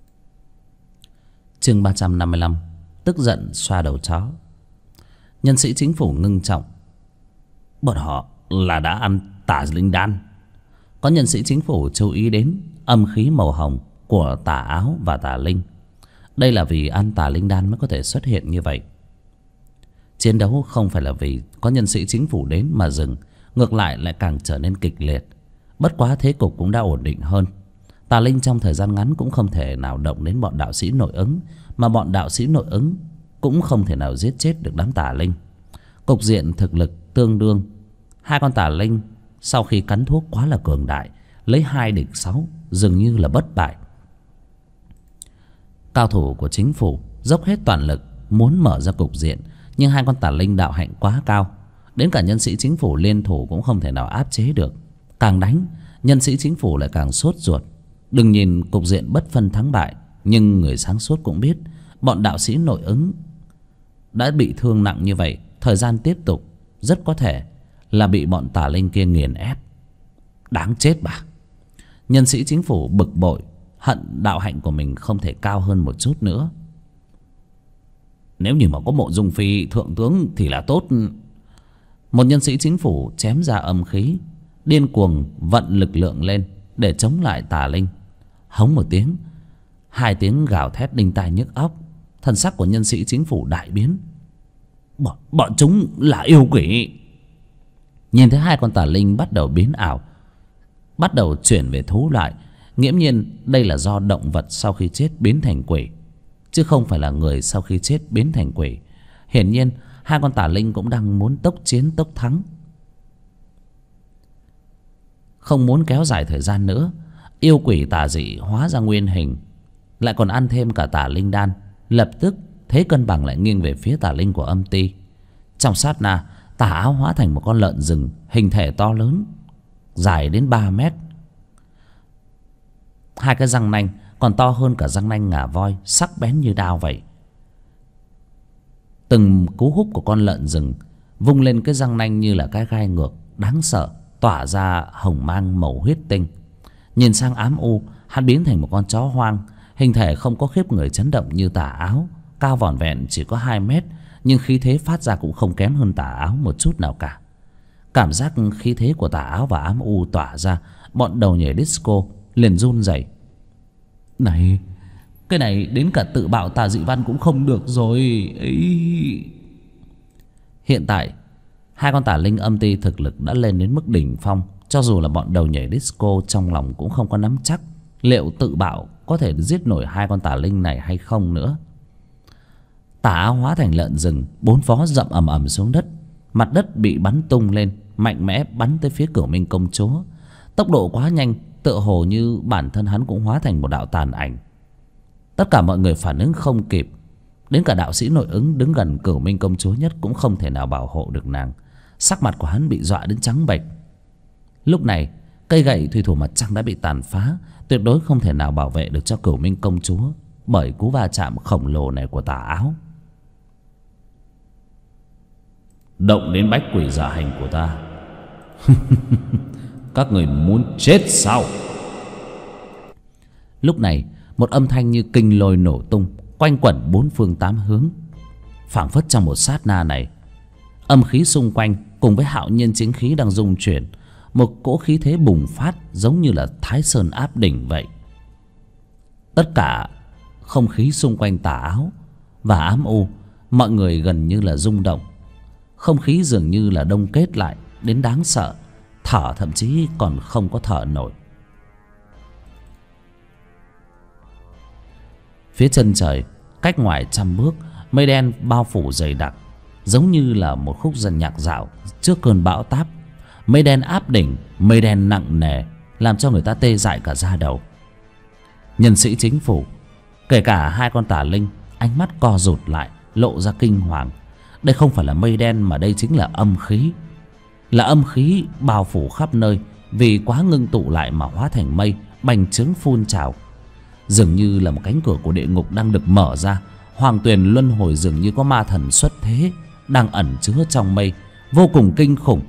Chương 355, tức giận xoa đầu chó. Nhân sĩ chính phủ ngưng trọng. Bọn họ là đã ăn tà linh đan. Có nhân sĩ chính phủ chú ý đến âm khí màu hồng của tà áo và tà linh. Đây là vì ăn tà linh đan mới có thể xuất hiện như vậy. Chiến đấu không phải là vì có nhân sĩ chính phủ đến mà dừng, ngược lại lại càng trở nên kịch liệt. Bất quá thế cục cũng đã ổn định hơn. Tà linh trong thời gian ngắn cũng không thể nào động đến bọn đạo sĩ nội ứng, mà bọn đạo sĩ nội ứng cũng không thể nào giết chết được đám tà linh. Cục diện thực lực tương đương. Hai con tà linh sau khi cắn thuốc quá là cường đại, lấy 2 địch 6 dường như là bất bại. Cao thủ của chính phủ dốc hết toàn lực muốn mở ra cục diện, nhưng hai con tà linh đạo hạnh quá cao, đến cả nhân sĩ chính phủ liên thủ cũng không thể nào áp chế được. Càng đánh, nhân sĩ chính phủ lại càng sốt ruột. Đừng nhìn cục diện bất phân thắng bại, nhưng người sáng suốt cũng biết bọn đạo sĩ nội ứng đã bị thương nặng như vậy, thời gian tiếp tục rất có thể là bị bọn tà linh kia nghiền ép. Đáng chết bà! Nhân sĩ chính phủ bực bội, hận đạo hạnh của mình không thể cao hơn một chút nữa. Nếu như mà có Mộ Dung Phi thượng tướng thì là tốt. Một nhân sĩ chính phủ chém ra âm khí, điên cuồng vận lực lượng lên để chống lại tà linh. Hống một tiếng, 2 tiếng gào thét đinh tai nhức óc. Thần sắc của nhân sĩ chính phủ đại biến. Bọn chúng là yêu quỷ. Nhìn thấy 2 con tà linh bắt đầu biến ảo, bắt đầu chuyển về thú loại, nghiễm nhiên đây là do động vật sau khi chết biến thành quỷ, chứ không phải là người sau khi chết biến thành quỷ. Hiển nhiên 2 con tà linh cũng đang muốn tốc chiến tốc thắng, không muốn kéo dài thời gian nữa. Yêu quỷ tà dị hóa ra nguyên hình, lại còn ăn thêm cả tà linh đan. Lập tức thế cân bằng lại nghiêng về phía tà linh của âm ti. Trong sát na, tà áo hóa thành một con lợn rừng hình thể to lớn, dài đến 3 mét. Hai cái răng nanh còn to hơn cả răng nanh ngà voi, sắc bén như đao vậy. Từng cú húc của con lợn rừng vung lên cái răng nanh như là cái gai ngược đáng sợ, tỏa ra hồng mang màu huyết tinh. Nhìn sang Ám U, hắn biến thành một con chó hoang, hình thể không có khiếp người chấn động như tà áo, cao vỏn vẹn chỉ có 2 mét, nhưng khí thế phát ra cũng không kém hơn tà áo một chút nào cả. Cảm giác khí thế của tà áo và Ám U tỏa ra, bọn đầu nhảy disco liền run rẩy. Này, cái này đến cả tự bạo tà dị văn cũng không được rồi ấy. Hiện tại hai con tà linh âm ti thực lực đã lên đến mức đỉnh phong. Cho dù là bọn đầu nhảy disco trong lòng cũng không có nắm chắc liệu tự bạo có thể giết nổi hai con tà linh này hay không nữa. Tà áo hóa thành lợn rừng, bốn vó dậm ầm ầm xuống đất. Mặt đất bị bắn tung lên, mạnh mẽ bắn tới phía Cửu Minh công chúa. Tốc độ quá nhanh, tựa hồ như bản thân hắn cũng hóa thành một đạo tàn ảnh. Tất cả mọi người phản ứng không kịp. Đến cả đạo sĩ nội ứng đứng gần Cửu Minh công chúa nhất cũng không thể nào bảo hộ được nàng. Sắc mặt của hắn bị dọa đến trắng bệch. Lúc này cây gậy thủy thủ mặt trăng đã bị tàn phá, tuyệt đối không thể nào bảo vệ được cho Cửu Minh công chúa bởi cú va chạm khổng lồ này của tà áo. Động đến bách quỷ dạ hành của ta. Các người muốn chết sao? Lúc này một âm thanh như kinh lôi nổ tung, quanh quẩn bốn phương tám hướng. Phảng phất trong một sát na này, âm khí xung quanh cùng với hạo nhiên chính khí đang dung chuyển, một cỗ khí thế bùng phát giống như là Thái Sơn áp đỉnh vậy. Tất cả không khí xung quanh tà áo và Ám U, mọi người gần như là rung động. Không khí dường như là đông kết lại đến đáng sợ, thở thậm chí còn không có thở nổi. Phía chân trời cách ngoài 100 bước, mây đen bao phủ dày đặc, giống như là một khúc dần nhạc dạo trước cơn bão táp. Mây đen áp đỉnh, mây đen nặng nề, làm cho người ta tê dại cả da đầu. Nhân sĩ chính phủ, kể cả hai con tà linh, ánh mắt co rụt lại, lộ ra kinh hoàng. Đây không phải là mây đen mà đây chính là âm khí. Là âm khí bao phủ khắp nơi, vì quá ngưng tụ lại mà hóa thành mây, bành trướng phun trào. Dường như là một cánh cửa của địa ngục đang được mở ra. Hoàng tuyền luân hồi dường như có ma thần xuất thế, đang ẩn chứa trong mây, vô cùng kinh khủng.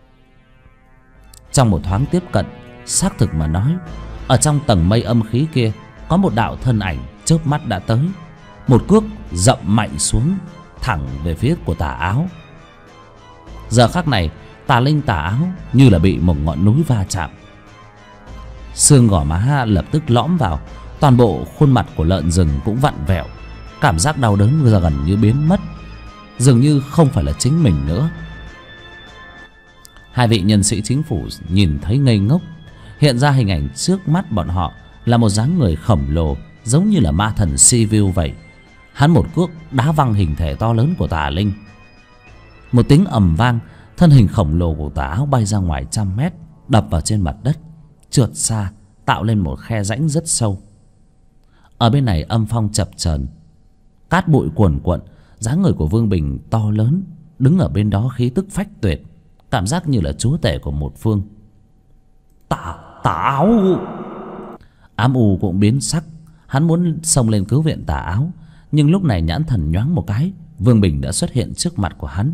Trong một thoáng tiếp cận, xác thực mà nói, ở trong tầng mây âm khí kia có một đạo thân ảnh chớp mắt đã tới, một cước dậm mạnh xuống thẳng về phía của tà áo. Giờ khắc này tà linh tà áo như là bị một ngọn núi va chạm. Xương gò má lập tức lõm vào, toàn bộ khuôn mặt của lợn rừng cũng vặn vẹo. Cảm giác đau đớn giờ gần như biến mất, dường như không phải là chính mình nữa. Hai vị nhân sĩ chính phủ nhìn thấy ngây ngốc. Hiện ra hình ảnh trước mắt bọn họ là một dáng người khổng lồ, giống như là ma thần Sivu vậy. Hắn một cước đá văng hình thể to lớn của tà linh. Một tiếng ầm vang, thân hình khổng lồ của tà áo bay ra ngoài 100 mét, đập vào trên mặt đất, trượt xa, tạo lên một khe rãnh rất sâu. Ở bên này âm phong chập chờn, cát bụi cuồn cuộn. Dáng người của Vương Bình to lớn, đứng ở bên đó khí tức phách tuyệt, cảm giác như là chúa tể của một phương. Tà áo. Ám U cũng biến sắc, hắn muốn xông lên cứu viện tà áo, nhưng lúc này nhãn thần nhoáng một cái, Vương Bình đã xuất hiện trước mặt của hắn.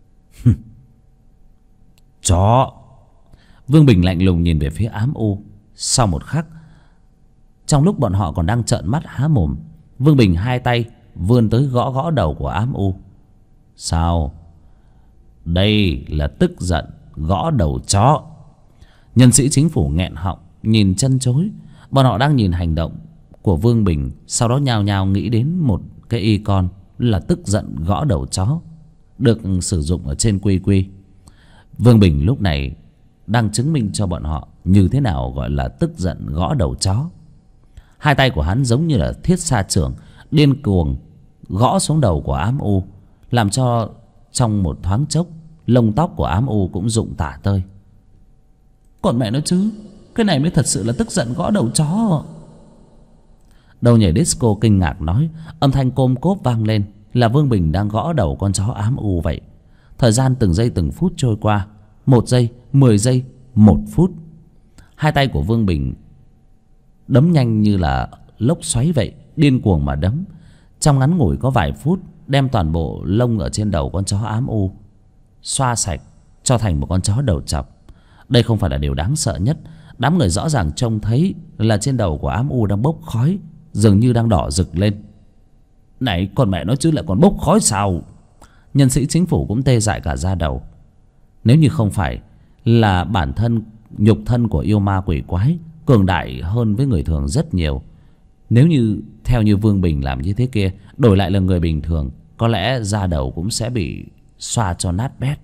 Chó. Vương Bình lạnh lùng nhìn về phía Ám U. Sau một khắc, trong lúc bọn họ còn đang trợn mắt há mồm, Vương Bình hai tay vươn tới gõ gõ đầu của Ám U. Sao? Đây là tức giận gõ đầu chó. Nhân sĩ chính phủ nghẹn họng, nhìn chân chối. Bọn họ đang nhìn hành động của Vương Bình, sau đó nhao nhao nghĩ đến một cái icon là tức giận gõ đầu chó, được sử dụng ở trên quy quy. Vương Bình lúc này đang chứng minh cho bọn họ như thế nào gọi là tức giận gõ đầu chó. Hai tay của hắn giống như là thiết sa chưởng, điên cuồng gõ xuống đầu của Ám U, làm cho trong một thoáng chốc lông tóc của Ám U cũng rụng tả tơi. Còn mẹ nó chứ, Cái này mới thật sự là tức giận gõ đầu chó. Đầu nhảy disco kinh ngạc nói. Âm thanh côm cốp vang lên là Vương Bình đang gõ đầu con chó ám u vậy. Thời gian từng giây từng phút trôi qua. 1 giây, 10 giây, 1 phút. Hai tay của Vương Bình đấm nhanh như là lốc xoáy vậy, điên cuồng mà đấm. Trong ngắn ngủi có vài phút, đem toàn bộ lông ở trên đầu con chó ám u xoa sạch cho thành một con chó đầu chọc. Đây không phải là điều đáng sợ nhất. Đám người rõ ràng trông thấy là trên đầu của ám u đang bốc khói, dường như đang đỏ rực lên. Này con mẹ nó chứ, lại còn bốc khói sao? Nhân sĩ chính phủ cũng tê dại cả da đầu. Nếu như không phải là bản thân nhục thân của yêu ma quỷ quái cường đại hơn với người thường rất nhiều, nếu như theo như Vương Bình làm như thế kia, đổi lại là người bình thường, có lẽ da đầu cũng sẽ bị xoa cho nát bét.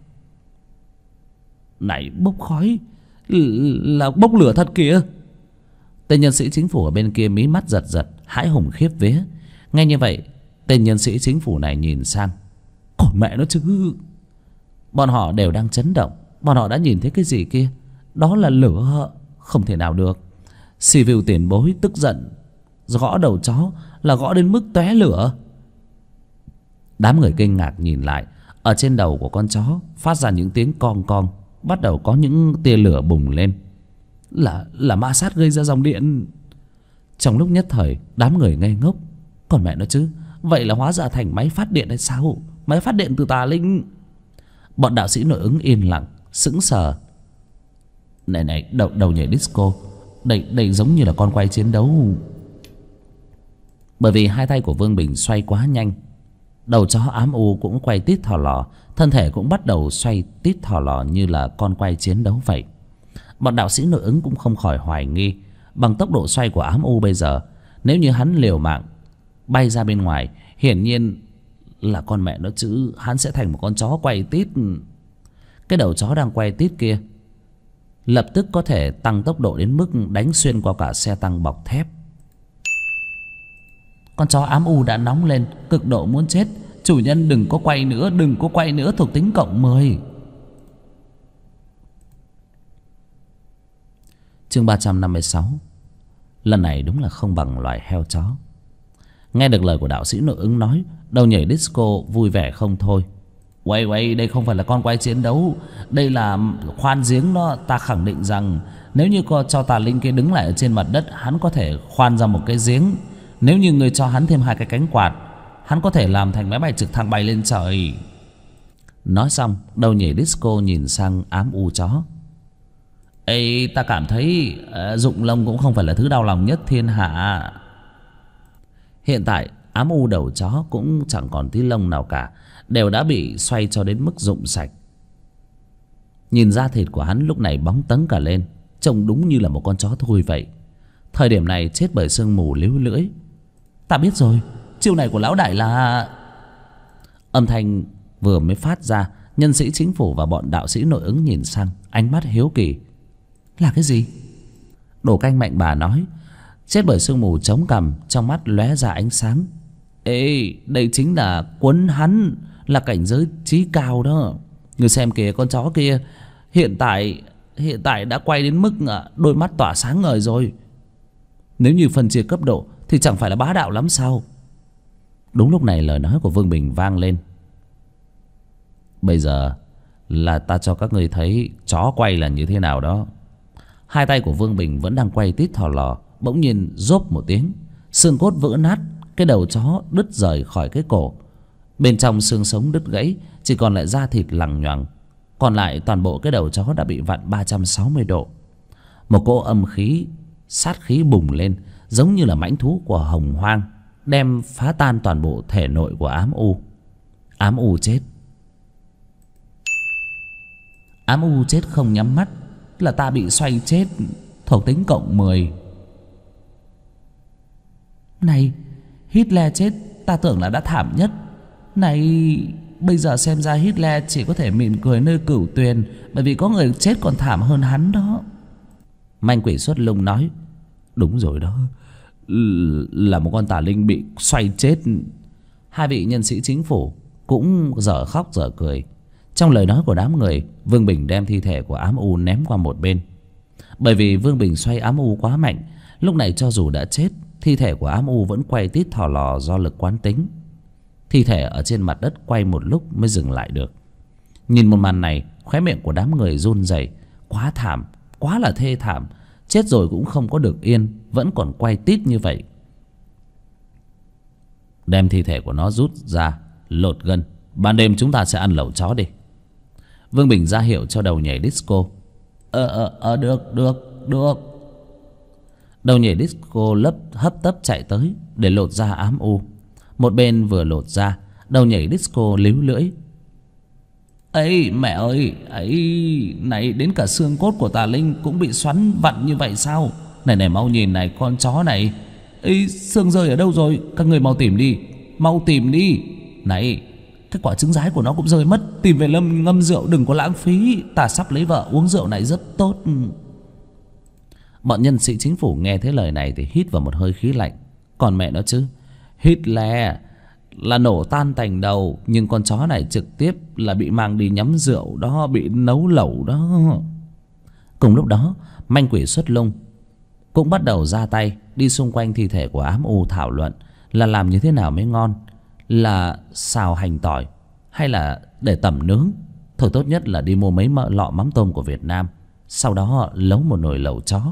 Này bốc khói là bốc lửa thật kìa. Tên nhân sĩ chính phủ ở bên kia mí mắt giật giật, hãi hùng khiếp vía. Nghe như vậy, tên nhân sĩ chính phủ này nhìn sang. Còn mẹ nó chứ. Bọn họ đều đang chấn động. Bọn họ đã nhìn thấy cái gì kia? Đó là lửa. Không thể nào được. Civil tiền bối tức giận gõ đầu chó là gõ đến mức tóe lửa. Đám người kinh ngạc nhìn lại. Ở trên đầu của con chó phát ra những tiếng con con, bắt đầu có những tia lửa bùng lên. Là ma sát gây ra dòng điện. Trong lúc nhất thời đám người ngây ngốc. Còn mẹ nó chứ, vậy là hóa ra thành máy phát điện hay sao? Máy phát điện từ tà linh. Bọn đạo sĩ nội ứng yên lặng sững sờ. Này đầu nhảy disco, đây giống như là con quay chiến đấu. Bởi vì hai tay của Vương Bình xoay quá nhanh, đầu chó ám u cũng quay tít thò lò, thân thể cũng bắt đầu xoay tít thò lò như là con quay chiến đấu vậy. Bọn đạo sĩ nội ứng cũng không khỏi hoài nghi. Bằng tốc độ xoay của ám u bây giờ, nếu như hắn liều mạng bay ra bên ngoài, hiển nhiên là con mẹ nó chứ, hắn sẽ thành một con chó quay tít. Cái đầu chó đang quay tít kia lập tức có thể tăng tốc độ đến mức đánh xuyên qua cả xe tăng bọc thép. Con chó ám u đã nóng lên, cực độ muốn chết. Chủ nhân đừng có quay nữa, đừng có quay nữa, thuộc tính cộng 10. Chương 356. Lần này đúng là không bằng loài heo chó. Nghe được lời của đạo sĩ nội ứng nói, đầu nhảy disco vui vẻ không thôi. Quay, đây không phải là con quay chiến đấu, đây là khoan giếng đó. Ta khẳng định rằng nếu như cho tà linh kia đứng lại ở trên mặt đất, hắn có thể khoan ra một cái giếng. Nếu như người cho hắn thêm 2 cái cánh quạt, hắn có thể làm thành máy bay trực thăng bay lên trời. Nói xong, đầu nhảy disco nhìn sang ám u chó. Ê, ta cảm thấy rụng lông cũng không phải là thứ đau lòng nhất thiên hạ. Hiện tại ám u đầu chó cũng chẳng còn tí lông nào cả, đều đã bị xoay cho đến mức rụng sạch. Nhìn da thịt của hắn lúc này bóng tấn cả lên, trông đúng như là một con chó thui vậy. Thời điểm này chết bởi sương mù líu lưỡi. Ta biết rồi, chiêu này của lão đại là... Âm thanh vừa mới phát ra, nhân sĩ chính phủ và bọn đạo sĩ nội ứng nhìn sang, ánh mắt hiếu kỳ. Là cái gì? Đồ canh Mạnh Bà nói. Chết bởi sương mù chống cằm, trong mắt lóe ra ánh sáng. Ê, đây chính là quấn hắn, là cảnh giới trí cao đó. Người xem kìa, con chó kia hiện tại đã quay đến mức đôi mắt tỏa sáng ngời rồi. Nếu như phân chia cấp độ thì chẳng phải là bá đạo lắm sao? Đúng lúc này lời nói của Vương Bình vang lên. Bây giờ là ta cho các người thấy chó quay là như thế nào đó. Hai tay của Vương Bình vẫn đang quay tít thò lò, bỗng nhiên rốp một tiếng, xương cốt vỡ nát, cái đầu chó đứt rời khỏi cái cổ. Bên trong xương sống đứt gãy, chỉ còn lại da thịt lằng nhoằng. Còn lại toàn bộ cái đầu chó đã bị vặn 360 độ. Một cỗ âm khí, sát khí bùng lên, giống như là mãnh thú của hồng hoang, đem phá tan toàn bộ thể nội của ám u. Ám u chết. Ám u chết không nhắm mắt, là ta bị xoay chết, thuộc tính cộng 10. Này, Hitler chết ta tưởng là đã thảm nhất. Này, bây giờ xem ra Hitler chỉ có thể mỉm cười nơi cửu tuyền, bởi vì có người chết còn thảm hơn hắn đó. Manh quỷ xuất lung nói. Đúng rồi đó, là một con tà linh bị xoay chết. Hai vị nhân sĩ chính phủ cũng dở khóc dở cười. Trong lời nói của đám người, Vương Bình đem thi thể của ám u ném qua một bên. Bởi vì Vương Bình xoay ám u quá mạnh, lúc này cho dù đã chết, thi thể của ám u vẫn quay tít thò lò do lực quán tính. Thi thể ở trên mặt đất quay một lúc mới dừng lại được. Nhìn một màn này, khóe miệng của đám người run rẩy. Quá thảm, quá là thê thảm. Chết rồi cũng không có được yên, vẫn còn quay tít như vậy. Đem thi thể của nó rút ra, lột gân. Ban đêm chúng ta sẽ ăn lẩu chó đi. Vương Bình ra hiệu cho đầu nhảy disco. Được. Đầu nhảy disco hấp tấp chạy tới để lột ra ám u. Một bên vừa lột ra, đầu nhảy disco líu lưỡi. Ấy mẹ ơi, ấy này, đến cả xương cốt của Tà Linh cũng bị xoắn vặn như vậy sao? Này mau nhìn này, con chó này. Ấy, xương rơi ở đâu rồi? Các người mau tìm đi, mau tìm đi. Này, cái quả trứng rái của nó cũng rơi mất. Tìm về ngâm rượu, đừng có lãng phí. Ta sắp lấy vợ, uống rượu này rất tốt. Bọn nhân sĩ chính phủ nghe thấy lời này thì hít vào một hơi khí lạnh. Còn mẹ nó chứ, Hitler là nổ tan tành đầu, nhưng con chó này trực tiếp là bị mang đi nhắm rượu đó, bị nấu lẩu đó. Cùng lúc đó, manh quỷ xuất lung cũng bắt đầu ra tay, đi xung quanh thi thể của ám u thảo luận là làm như thế nào mới ngon, là xào hành tỏi hay là để tẩm nướng. Thôi tốt nhất là đi mua mấy lọ mắm tôm của Việt Nam, sau đó nấu một nồi lẩu chó.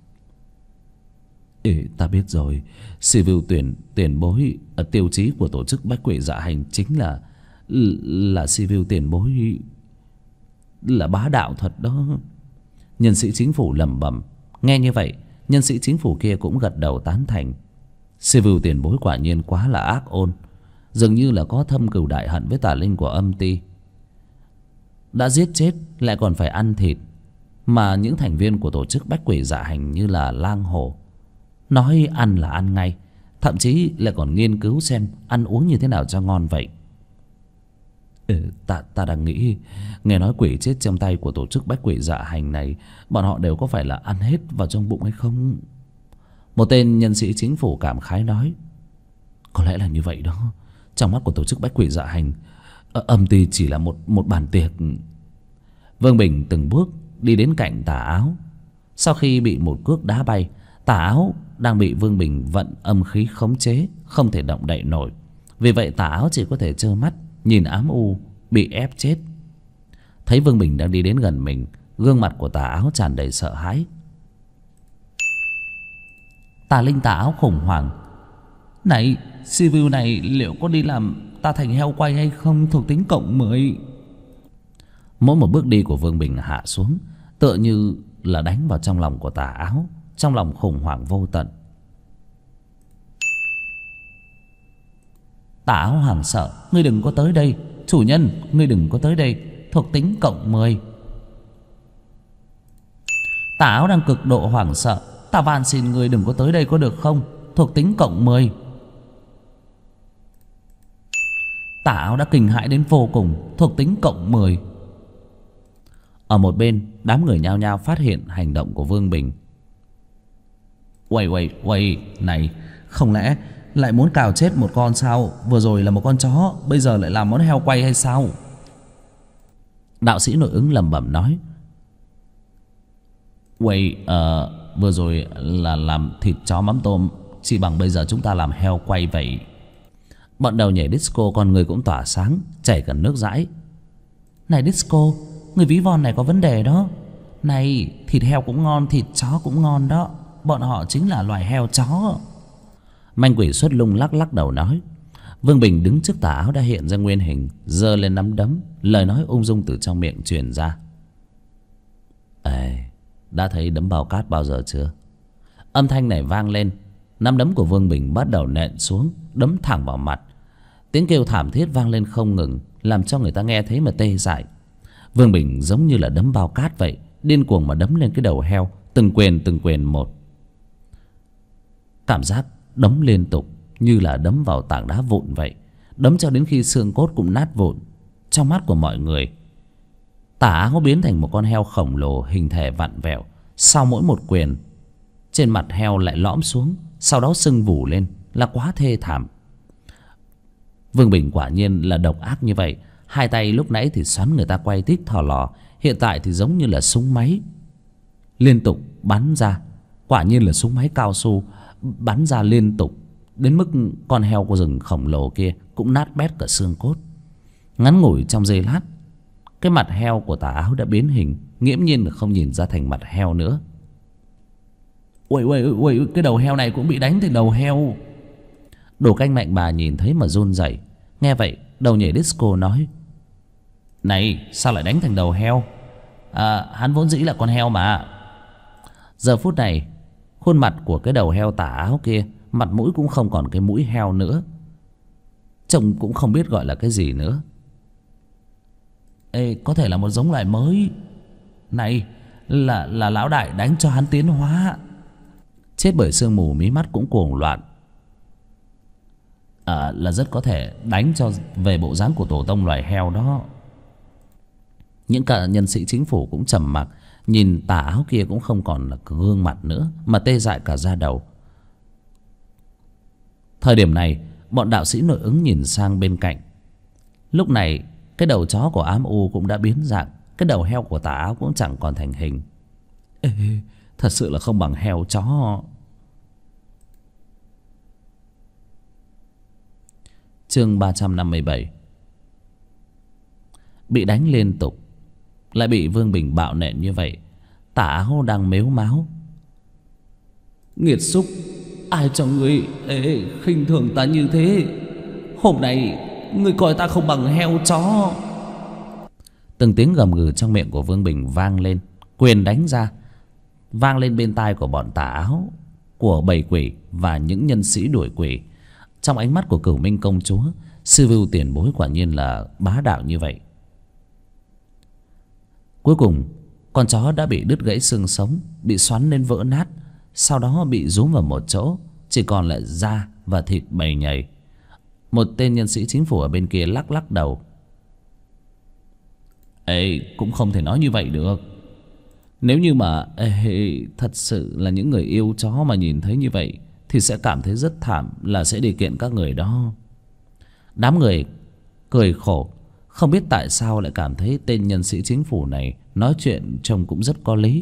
Ta biết rồi, civil tiền bối, tiêu chí của tổ chức Bách Quỷ Dạ Hành chính là civil tiền bối là bá đạo thật đó. Nhân sĩ chính phủ lẩm bẩm. Nghe như vậy, nhân sĩ chính phủ kia cũng gật đầu tán thành. Civil tiền bối quả nhiên quá là ác ôn, dường như là có thâm cừu đại hận với Tà Linh của âm ty. Đã giết chết lại còn phải ăn thịt. Mà những thành viên của tổ chức Bách Quỷ Dạ Hành như là Lang Hổ nói ăn là ăn ngay, thậm chí lại còn nghiên cứu xem ăn uống như thế nào cho ngon vậy. Ta đang nghĩ, nghe nói quỷ chết trong tay của tổ chức Bách Quỷ Dạ Hành này, bọn họ đều có phải là ăn hết vào trong bụng hay không? Một tên nhân sĩ chính phủ cảm khái nói. Có lẽ là như vậy đó. Trong mắt của tổ chức Bách Quỷ Dạ Hành, âm ty chỉ là một bàn tiệc. Vương Bình từng bước đi đến cạnh Tà Áo. Sau khi bị một cước đá bay, Tà Áo đang bị Vương Bình vận âm khí khống chế, không thể động đậy nổi. Vì vậy Tà Áo chỉ có thể trơ mắt nhìn ám u bị ép chết. Thấy Vương Bình đang đi đến gần mình, gương mặt của Tà Áo tràn đầy sợ hãi. Tà Linh Tà Áo khủng hoảng. Này, civil này liệu có đi làm ta thành heo quay hay không? Thuộc tính cộng 10. Mỗi một bước đi của Vương Bình hạ xuống tựa như là đánh vào trong lòng của Tà Áo, trong lòng khủng hoảng vô tận. Tà Áo hoảng sợ. Ngươi đừng có tới đây. Chủ nhân, ngươi đừng có tới đây. Thuộc tính cộng 10. Tà Áo đang cực độ hoảng sợ. Ta van xin ngươi đừng có tới đây có được không? Thuộc tính cộng 10. Tà Áo đã kinh hãi đến vô cùng. Thuộc tính cộng 10. Ở một bên, đám người nhao nhao phát hiện hành động của Vương Bình. Uầy, này, không lẽ lại muốn cào chết một con sao? Vừa rồi là một con chó, bây giờ lại làm món heo quay hay sao? Đạo sĩ nội ứng lẩm bẩm nói. Vừa rồi là làm thịt chó mắm tôm, chỉ bằng bây giờ chúng ta làm heo quay vậy. Bọn đầu nhảy disco con người cũng tỏa sáng, chảy cả nước dãi. Này disco, người ví von này có vấn đề đó. Này, thịt heo cũng ngon, thịt chó cũng ngon đó. Bọn họ chính là loài heo chó. Manh quỷ xuất lung lắc đầu nói. Vương Bình đứng trước Tà Áo đã hiện ra nguyên hình, giơ lên nắm đấm, lời nói ung dung từ trong miệng truyền ra. Đã thấy đấm bao cát bao giờ chưa? Âm thanh này vang lên, nắm đấm của Vương Bình bắt đầu nện xuống, đấm thẳng vào mặt. Tiếng kêu thảm thiết vang lên không ngừng, làm cho người ta nghe thấy mà tê dại. Vương Bình giống như là đấm bao cát vậy, điên cuồng mà đấm lên cái đầu heo, từng quyền một. Cảm giác đấm liên tục như là đấm vào tảng đá vụn vậy, đấm cho đến khi xương cốt cũng nát vụn. Trong mắt của mọi người, Tà Áo biến thành một con heo khổng lồ, hình thể vặn vẹo. Sau mỗi một quyền, trên mặt heo lại lõm xuống, sau đó sưng vù lên, là quá thê thảm. Vương Bình quả nhiên là độc ác như vậy. Hai tay lúc nãy thì xoắn người ta quay tít thò lò, hiện tại thì giống như là súng máy. liên tục bắn ra. Quả nhiên là súng máy cao su, bắn ra liên tục đến mức con heo của rừng khổng lồ kia cũng nát bét cả xương cốt. Ngắn ngủi trong giây lát, cái mặt heo của Tà Áo đã biến hình, nghiễm nhiên là không nhìn ra thành mặt heo nữa. Ui ui ui, cái đầu heo này cũng bị đánh thành đầu heo. Đồ Canh Mạnh Bà nhìn thấy mà run rẩy. Nghe vậy, Đầu Nhảy Disco nói: Này, sao lại đánh thành đầu heo? Hắn vốn dĩ là con heo mà. Giờ phút này, khuôn mặt của cái đầu heo Tà Áo kia, mặt mũi cũng không còn cái mũi heo nữa, trông cũng không biết gọi là cái gì nữa. Ê, có thể là một giống loài mới. Này, là lão đại đánh cho hắn tiến hóa. Chết bởi sương mù mí mắt cũng cuồng loạn. Là rất có thể đánh cho về bộ dáng của tổ tông loài heo đó. Những cả nhân sĩ chính phủ cũng trầm mặc, nhìn Tà Áo kia cũng không còn là gương mặt nữa, mà tê dại cả da đầu. Thời điểm này, bọn đạo sĩ nội ứng nhìn sang bên cạnh. Lúc này, cái đầu chó của Ám U cũng đã biến dạng, cái đầu heo của Tà Áo cũng chẳng còn thành hình. Ê, thật sự là không bằng heo chó. Chương 357. Bị đánh liên tục, lại bị Vương Bình bạo nện như vậy, Tà Áo đang mếu máo. Nghiệt xúc, ai cho ngươi khinh thường ta như thế? Hôm nay ngươi coi ta không bằng heo chó. Từng tiếng gầm gừ trong miệng của Vương Bình vang lên, quyền đánh ra vang lên bên tai của bọn Tà Áo, của bầy quỷ và những nhân sĩ đuổi quỷ. Trong ánh mắt của Cửu Minh công chúa, Sư Vưu tiền bối quả nhiên là bá đạo như vậy. Cuối cùng, con chó đã bị đứt gãy xương sống, bị xoắn lên vỡ nát, sau đó bị rúm vào một chỗ, chỉ còn lại da và thịt bầy nhầy. Một tên nhân sĩ chính phủ ở bên kia lắc lắc đầu. Ê, cũng không thể nói như vậy được. Nếu như mà thật sự là những người yêu chó mà nhìn thấy như vậy thì sẽ cảm thấy rất thảm, là sẽ đi kiện các người đó. Đám người cười khổ, không biết tại sao lại cảm thấy tên nhân sĩ chính phủ này nói chuyện trông cũng rất có lý.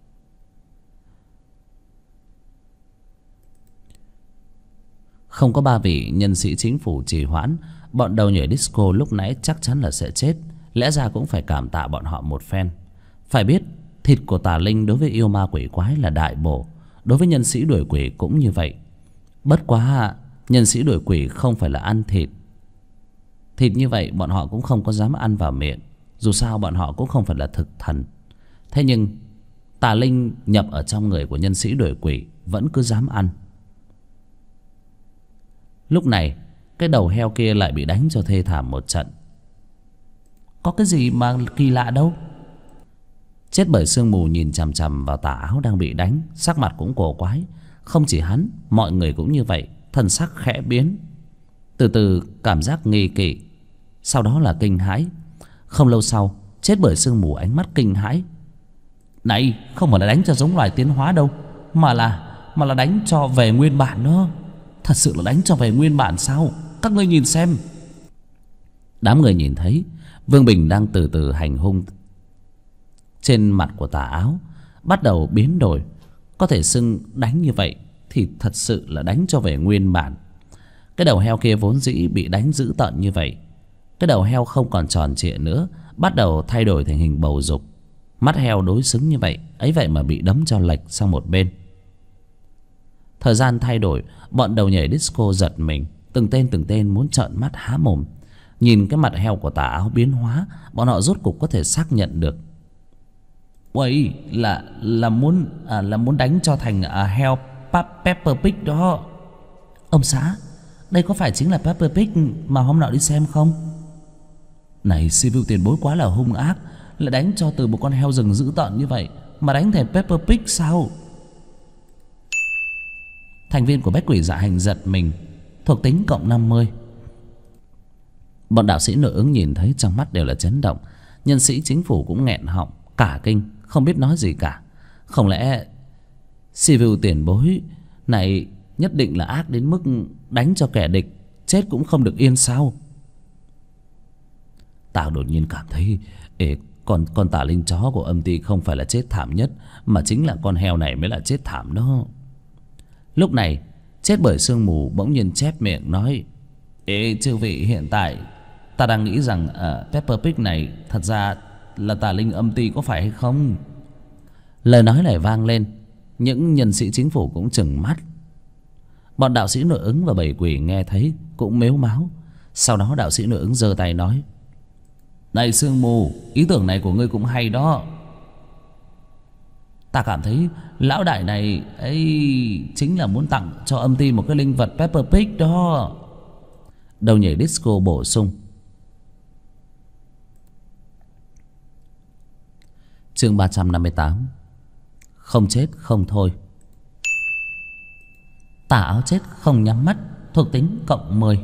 Không có ba vị nhân sĩ chính phủ trì hoãn, bọn Đầu Nhảy Disco lúc nãy chắc chắn là sẽ chết. Lẽ ra cũng phải cảm tạ bọn họ một phen. Phải biết, thịt của tà linh đối với yêu ma quỷ quái là đại bổ, đối với nhân sĩ đuổi quỷ cũng như vậy. Bất quá, nhân sĩ đuổi quỷ không phải là ăn thịt. Thịt như vậy bọn họ cũng không có dám ăn vào miệng, dù sao bọn họ cũng không phải là thực thần. Thế nhưng tà linh nhập ở trong người của nhân sĩ đuổi quỷ vẫn cứ dám ăn. Lúc này, cái đầu heo kia lại bị đánh cho thê thảm một trận. Có cái gì mà kỳ lạ đâu. Chết bởi sương mù nhìn chằm chằm vào Tà Áo đang bị đánh, sắc mặt cũng cổ quái. Không chỉ hắn, mọi người cũng như vậy, thần sắc khẽ biến. Từ từ cảm giác nghi kỵ, sau đó là kinh hãi. Không lâu sau, chết bởi sương mù ánh mắt kinh hãi. Này, không phải là đánh cho giống loài tiến hóa đâu, mà là đánh cho về nguyên bản đó. Thật sự là đánh cho về nguyên bản sao? Các ngươi nhìn xem. Đám người nhìn thấy Vương Bình đang từ từ hành hung trên mặt của Tà Áo bắt đầu biến đổi. Có thể xưng đánh như vậy thì thật sự là đánh cho về nguyên bản. Cái đầu heo kia vốn dĩ bị đánh dữ tợn như vậy, cái đầu heo không còn tròn trịa nữa, bắt đầu thay đổi thành hình bầu dục. Mắt heo đối xứng như vậy, ấy vậy mà bị đấm cho lệch sang một bên. Thời gian thay đổi, bọn Đầu Nhảy Disco giật mình, từng tên muốn trợn mắt há mồm. Nhìn cái mặt heo của Tà Áo biến hóa, bọn họ rốt cục có thể xác nhận được. Uầy, là muốn đánh cho thành heo Peppa Pig đó. Ông xã, đây có phải chính là Peppa Pig mà hôm nọ đi xem không? Này, Sivu tiền bối quá là hung ác, lại đánh cho từ một con heo rừng dữ tợn như vậy mà đánh thành Peppa Pig sao? Thành viên của Bách Quỷ Dạ Hành giật mình. Thuộc tính cộng 50. Bọn đạo sĩ nội ứng nhìn thấy trong mắt đều là chấn động. Nhân sĩ chính phủ cũng nghẹn họng, cả kinh, không biết nói gì cả. Không lẽ Sivu tiền bối này nhất định là ác đến mức đánh cho kẻ địch chết cũng không được yên sao? Tao đột nhiên cảm thấy Con tà linh chó của âm ty không phải là chết thảm nhất, mà chính là con heo này mới là chết thảm đó. Lúc này chết bởi sương mù bỗng nhiên chép miệng nói: Ê chư vị, hiện tại ta đang nghĩ rằng Peppa Pig này thật ra là tà linh âm ty, có phải hay không? Lời nói này vang lên, những nhân sĩ chính phủ cũng trừng mắt. Bọn đạo sĩ nội ứng và bầy quỷ nghe thấy cũng mếu máo. Sau đó đạo sĩ nội ứng giơ tay nói: Này sương mù, ý tưởng này của ngươi cũng hay đó. Ta cảm thấy lão đại này ấy chính là muốn tặng cho âm ty một cái linh vật Peppa Pig đó. Đầu nhảy disco bổ sung. Chương 358. Không chết không thôi. Tà áo chết không nhắm mắt, thuộc tính cộng 10.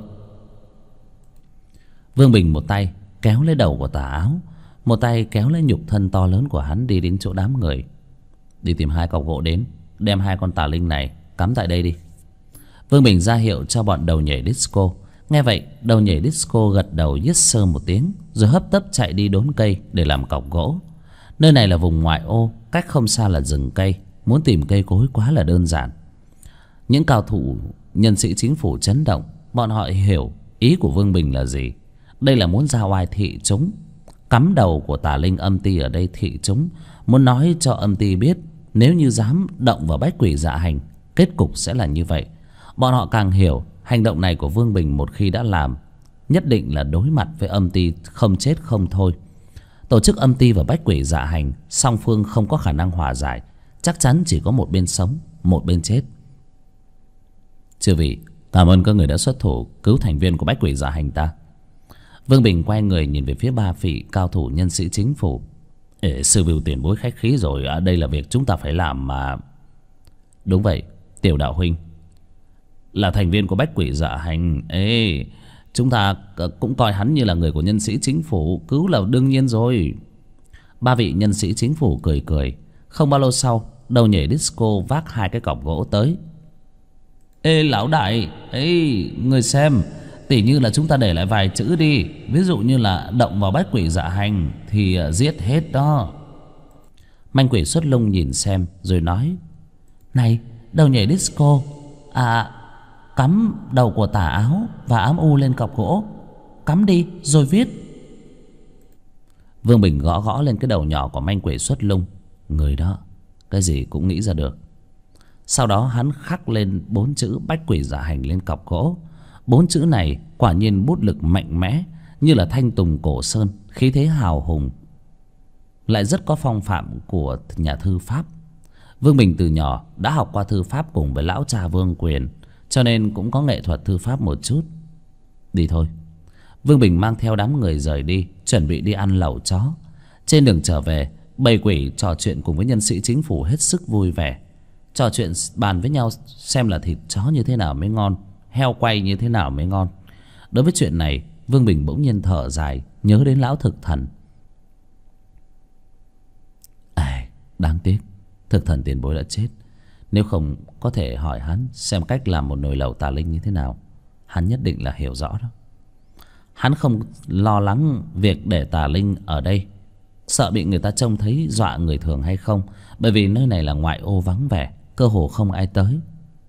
Vương Bình một tay kéo lấy đầu của tà áo, một tay kéo lấy nhục thân to lớn của hắn đi đến chỗ đám người. Đi tìm 2 cọc gỗ đến, đem 2 con tà linh này cắm tại đây đi. Vương Bình ra hiệu cho bọn đầu nhảy disco. Nghe vậy đầu nhảy disco gật đầu yes sir một tiếng, rồi hấp tấp chạy đi đốn cây để làm cọc gỗ. Nơi này là vùng ngoại ô, cách không xa là rừng cây, muốn tìm cây cối quá là đơn giản. Những cao thủ nhân sĩ chính phủ chấn động. Bọn họ hiểu ý của Vương Bình là gì. Đây là muốn ra oai thị chúng, cắm đầu của tà linh âm ty ở đây thị chúng, muốn nói cho âm ty biết nếu như dám động vào bách quỷ dạ hành, kết cục sẽ là như vậy. Bọn họ càng hiểu hành động này của Vương Bình một khi đã làm, nhất định là đối mặt với âm ty không chết không thôi. Tổ chức âm ty và bách quỷ dạ hành, song phương không có khả năng hòa giải, chắc chắn chỉ có một bên sống, một bên chết. Chư vị, cảm ơn các người đã xuất thủ cứu thành viên của bách quỷ dạ hành ta. Vương Bình quay người nhìn về phía 3 vị cao thủ nhân sĩ chính phủ. Sư Vưu tiền bối khách khí rồi, đây là việc chúng ta phải làm mà. Đúng vậy, Tiểu đạo huynh là thành viên của bách quỷ dạ hành. Chúng ta cũng coi hắn như là người của nhân sĩ chính phủ, cứu là đương nhiên rồi. 3 vị nhân sĩ chính phủ cười cười. Không bao lâu sau, đầu nhảy disco vác 2 cái cọc gỗ tới. Lão đại, người xem, tỉ như là chúng ta để lại vài chữ đi, ví dụ như là động vào bách quỷ dạ hành thì giết hết đó. Manh quỷ xuất lung nhìn xem rồi nói: Này đầu nhảy disco, cắm đầu của tà áo và ám u lên cọc gỗ, cắm đi rồi viết. Vương Bình gõ gõ lên cái đầu nhỏ của manh quỷ xuất lung. Người đó cái gì cũng nghĩ ra được. Sau đó hắn khắc lên 4 chữ bách quỷ dạ hành lên cọc gỗ. 4 chữ này quả nhiên bút lực mạnh mẽ, như là thanh tùng cổ sơn, khí thế hào hùng, lại rất có phong phạm của nhà thư pháp. Vương Bình từ nhỏ đã học qua thư pháp cùng với lão cha Vương Quyền, cho nên cũng có nghệ thuật thư pháp một chút. Đi thôi. Vương Bình mang theo đám người rời đi, chuẩn bị đi ăn lẩu chó. Trên đường trở về, bầy quỷ trò chuyện cùng với nhân sĩ chính phủ hết sức vui vẻ. Trò chuyện bàn với nhau xem là thịt chó như thế nào mới ngon, heo quay như thế nào mới ngon. Đối với chuyện này, Vương Bình bỗng nhiên thở dài, nhớ đến lão thực thần. Đáng tiếc thực thần tiền bối đã chết. Nếu không có thể hỏi hắn xem cách làm một nồi lẩu tà linh như thế nào, hắn nhất định là hiểu rõ đó. Hắn không lo lắng việc để tà linh ở đây, sợ bị người ta trông thấy dọa người thường hay không, bởi vì nơi này là ngoại ô vắng vẻ, cơ hồ không ai tới.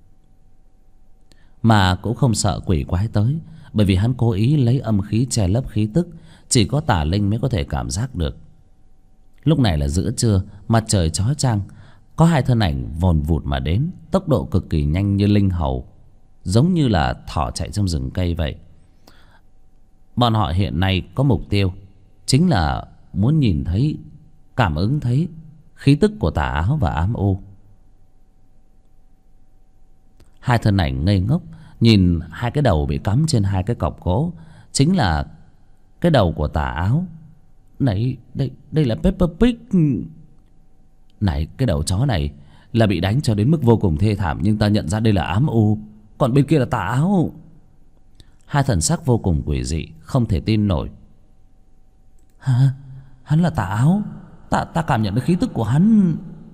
Mà cũng không sợ quỷ quái tới, bởi vì hắn cố ý lấy âm khí che lấp khí tức, chỉ có tà linh mới có thể cảm giác được. Lúc này là giữa trưa, mặt trời chói chang. Có 2 thân ảnh vồn vụt mà đến, tốc độ cực kỳ nhanh như linh hầu, giống như là thỏ chạy trong rừng cây vậy. Bọn họ hiện nay có mục tiêu, chính là muốn nhìn thấy, cảm ứng thấy khí tức của tà áo và ám u. 2 thân ảnh ngây ngốc nhìn 2 cái đầu bị cắm trên 2 cái cọc gỗ, chính là cái đầu của tà áo. Này, đây là Peppa Pig. Này, cái đầu chó này là bị đánh cho đến mức vô cùng thê thảm, nhưng ta nhận ra đây là ám u, còn bên kia là tà áo. 2 thần sắc vô cùng quỷ dị, không thể tin nổi. Hả? Hắn là tà áo? Ta cảm nhận được khí tức của hắn.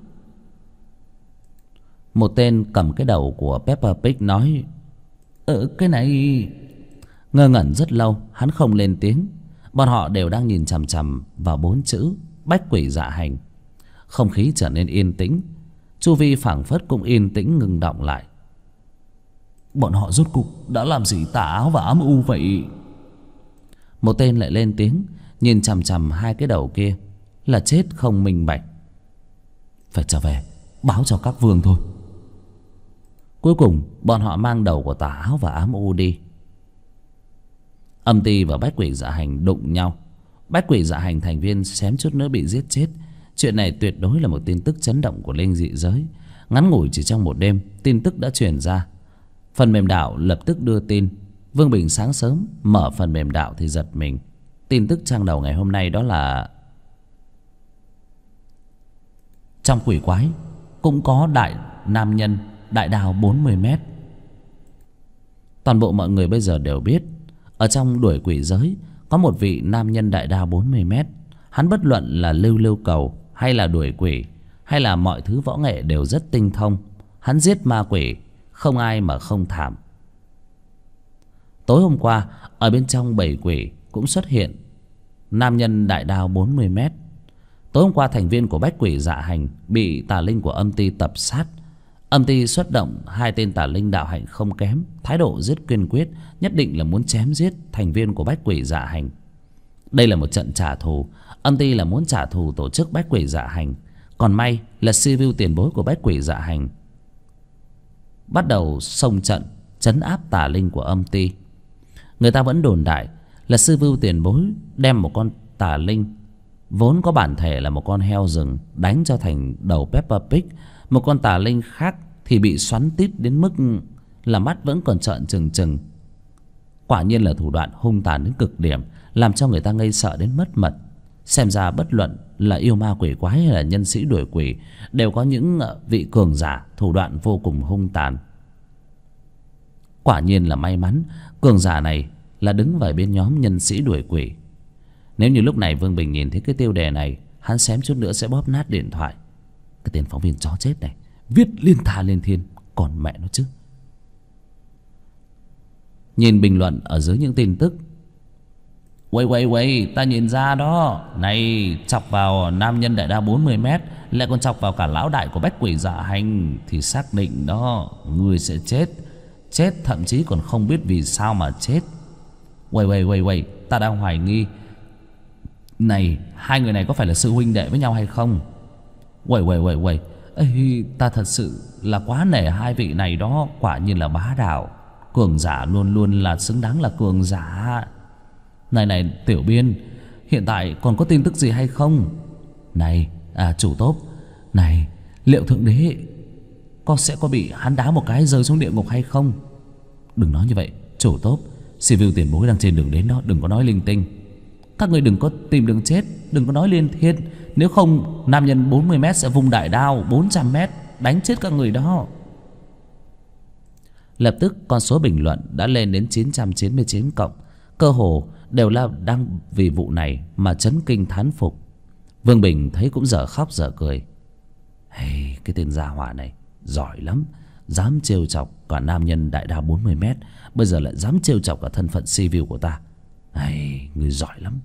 Một tên cầm cái đầu của Peppa Pig nói: Cái này... Ngơ ngẩn rất lâu, hắn không lên tiếng, Bọn họ đều đang nhìn chằm chằm vào 4 chữ Bách Quỷ Dạ Hành. Không khí trở nên yên tĩnh, chu vi phảng phất cũng yên tĩnh ngừng động lại. Bọn họ rốt cục đã làm gì tà áo và ám u vậy? Một tên lại lên tiếng, nhìn chằm chằm hai cái đầu kia, là chết không minh bạch. Phải trở về báo cho các vương thôi. Cuối cùng bọn họ mang đầu của tà áo và ám u đi. Âm Ty và Bách Quỷ Dạ Hành đụng nhau. Bách Quỷ Dạ Hành thành viên xém chút nữa bị giết chết. Chuyện này tuyệt đối là một tin tức chấn động của linh dị giới. Ngắn ngủi chỉ trong một đêm, tin tức đã truyền ra. Phần mềm đạo lập tức đưa tin. Vương Bình sáng sớm mở phần mềm đạo thì giật mình. Tin tức trang đầu ngày hôm nay đó là trong quỷ quái cũng có đại nam nhân đại đao 40 mét. Toàn bộ mọi người bây giờ đều biết, ở trong đuổi quỷ giới có một vị nam nhân đại đao 40 mét. Hắn bất luận là lưu cầu hay là đuổi quỷ hay là mọi thứ võ nghệ đều rất tinh thông. Hắn giết ma quỷ không ai mà không thảm. Tối hôm qua ở bên trong bầy quỷ cũng xuất hiện nam nhân đại đao 40 mét. Tối hôm qua thành viên của Bách Quỷ Dạ Hành bị tà linh của Âm Ty tập sát. Âm Ty xuất động 2 tên tà linh đạo hạnh không kém, thái độ rất kiên quyết, nhất định là muốn chém giết thành viên của Bách Quỷ Dạ Hành. Đây là một trận trả thù. Âm Ty là muốn trả thù tổ chức Bách Quỷ Dạ Hành. Còn may là Sivu tiền bối của Bách Quỷ Dạ Hành bắt đầu xông trận trấn áp tà linh của Âm Ty. Người ta vẫn đồn đại là Sivu tiền bối đem một con tà linh vốn có bản thể là một con heo rừng đánh cho thành đầu Peppa Pig. Một con tà linh khác thì bị xoắn tít đến mức là mắt vẫn còn trợn trừng trừng. Quả nhiên là thủ đoạn hung tàn đến cực điểm, làm cho người ta ngây sợ đến mất mật. Xem ra bất luận là yêu ma quỷ quái hay là nhân sĩ đuổi quỷ đều có những vị cường giả thủ đoạn vô cùng hung tàn. Quả nhiên là may mắn cường giả này là đứng vào bên nhóm nhân sĩ đuổi quỷ. Nếu như lúc này Vương Bình nhìn thấy cái tiêu đề này, hắn xém chút nữa sẽ bóp nát điện thoại. Cái tên phóng viên chó chết này viết liên tha liên thiên, còn mẹ nó chứ. Nhìn bình luận ở dưới những tin tức. Quay ta nhìn ra đó. Này, chọc vào nam nhân đại đao 40 mét lại còn chọc vào cả lão đại của Bách Quỷ Dạ Hành thì xác định đó, người sẽ chết. Chết thậm chí còn không biết vì sao mà chết. Quay, ta đang hoài nghi. Này, hai người này có phải là sư huynh đệ với nhau hay không? Quay. Ê, ta thật sự là quá nể hai vị này đó. Quả nhiên là bá đạo. Cường giả luôn luôn là xứng đáng là cường giả. Này tiểu biên, hiện tại còn có tin tức gì hay không? Này chủ tốp, này liệu thượng đế sẽ có bị hắn đá một cái rơi xuống địa ngục hay không? Đừng nói như vậy chủ tốp, Sivu tiền bối đang trên đường đến đó, đừng có nói linh tinh. Các người đừng có tìm đường chết, đừng có nói liên thiên. Nếu không nam nhân 40 mét sẽ vung đại đao 400 mét đánh chết các người đó. Lập tức con số bình luận đã lên đến 999 cộng. Cơ hồ đều là đang vì vụ này mà chấn kinh thán phục. Vương Bình thấy cũng dở khóc dở cười. Hey, cái tên gia hỏa này giỏi lắm, dám trêu chọc cả nam nhân đại đao 40 mét, bây giờ lại dám trêu chọc cả thân phận Sivu của ta. Hey, người giỏi lắm.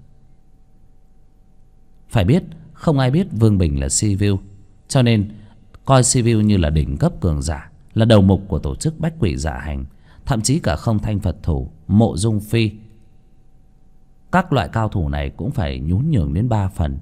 Phải biết không ai biết Vương Bình là Sivu, cho nên coi Sivu như là đỉnh cấp cường giả, là đầu mục của tổ chức Bách Quỷ Dạ Hành. Thậm chí cả Không Thanh Phật Thủ, Mộ Dung Phi, các loại cao thủ này cũng phải nhún nhường đến 3 phần.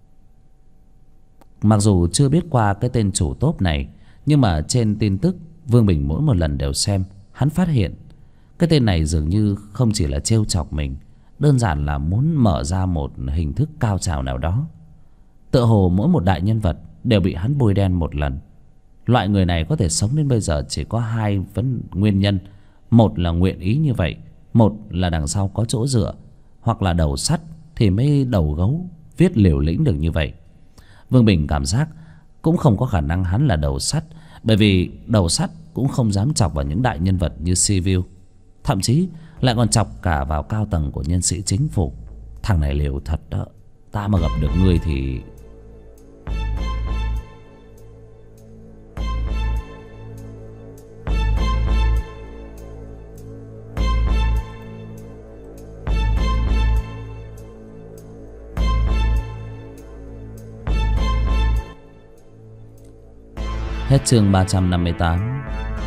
Mặc dù chưa biết qua cái tên chủ tốp này, nhưng mà trên tin tức Vương Bình mỗi một lần đều xem, hắn phát hiện cái tên này dường như không chỉ là trêu chọc mình, đơn giản là muốn mở ra một hình thức cao trào nào đó. Tựa hồ mỗi một đại nhân vật đều bị hắn bôi đen một lần. Loại người này có thể sống đến bây giờ chỉ có 2 nguyên nhân. Một là nguyện ý như vậy, một là đằng sau có chỗ dựa, hoặc là đầu sắt thì mới đầu gấu viết liều lĩnh được như vậy. Vương Bình cảm giác cũng không có khả năng hắn là đầu sắt, bởi vì đầu sắt cũng không dám chọc vào những đại nhân vật như Sivu, thậm chí lại còn chọc cả vào cao tầng của nhân sĩ chính phủ. Thằng này liều thật đó, ta mà gặp được ngươi thì... Hết chương 358.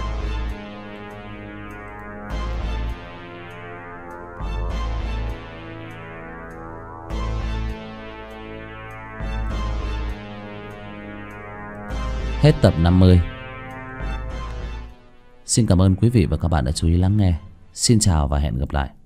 Hết tập 50. Xin cảm ơn quý vị và các bạn đã chú ý lắng nghe. Xin chào và hẹn gặp lại.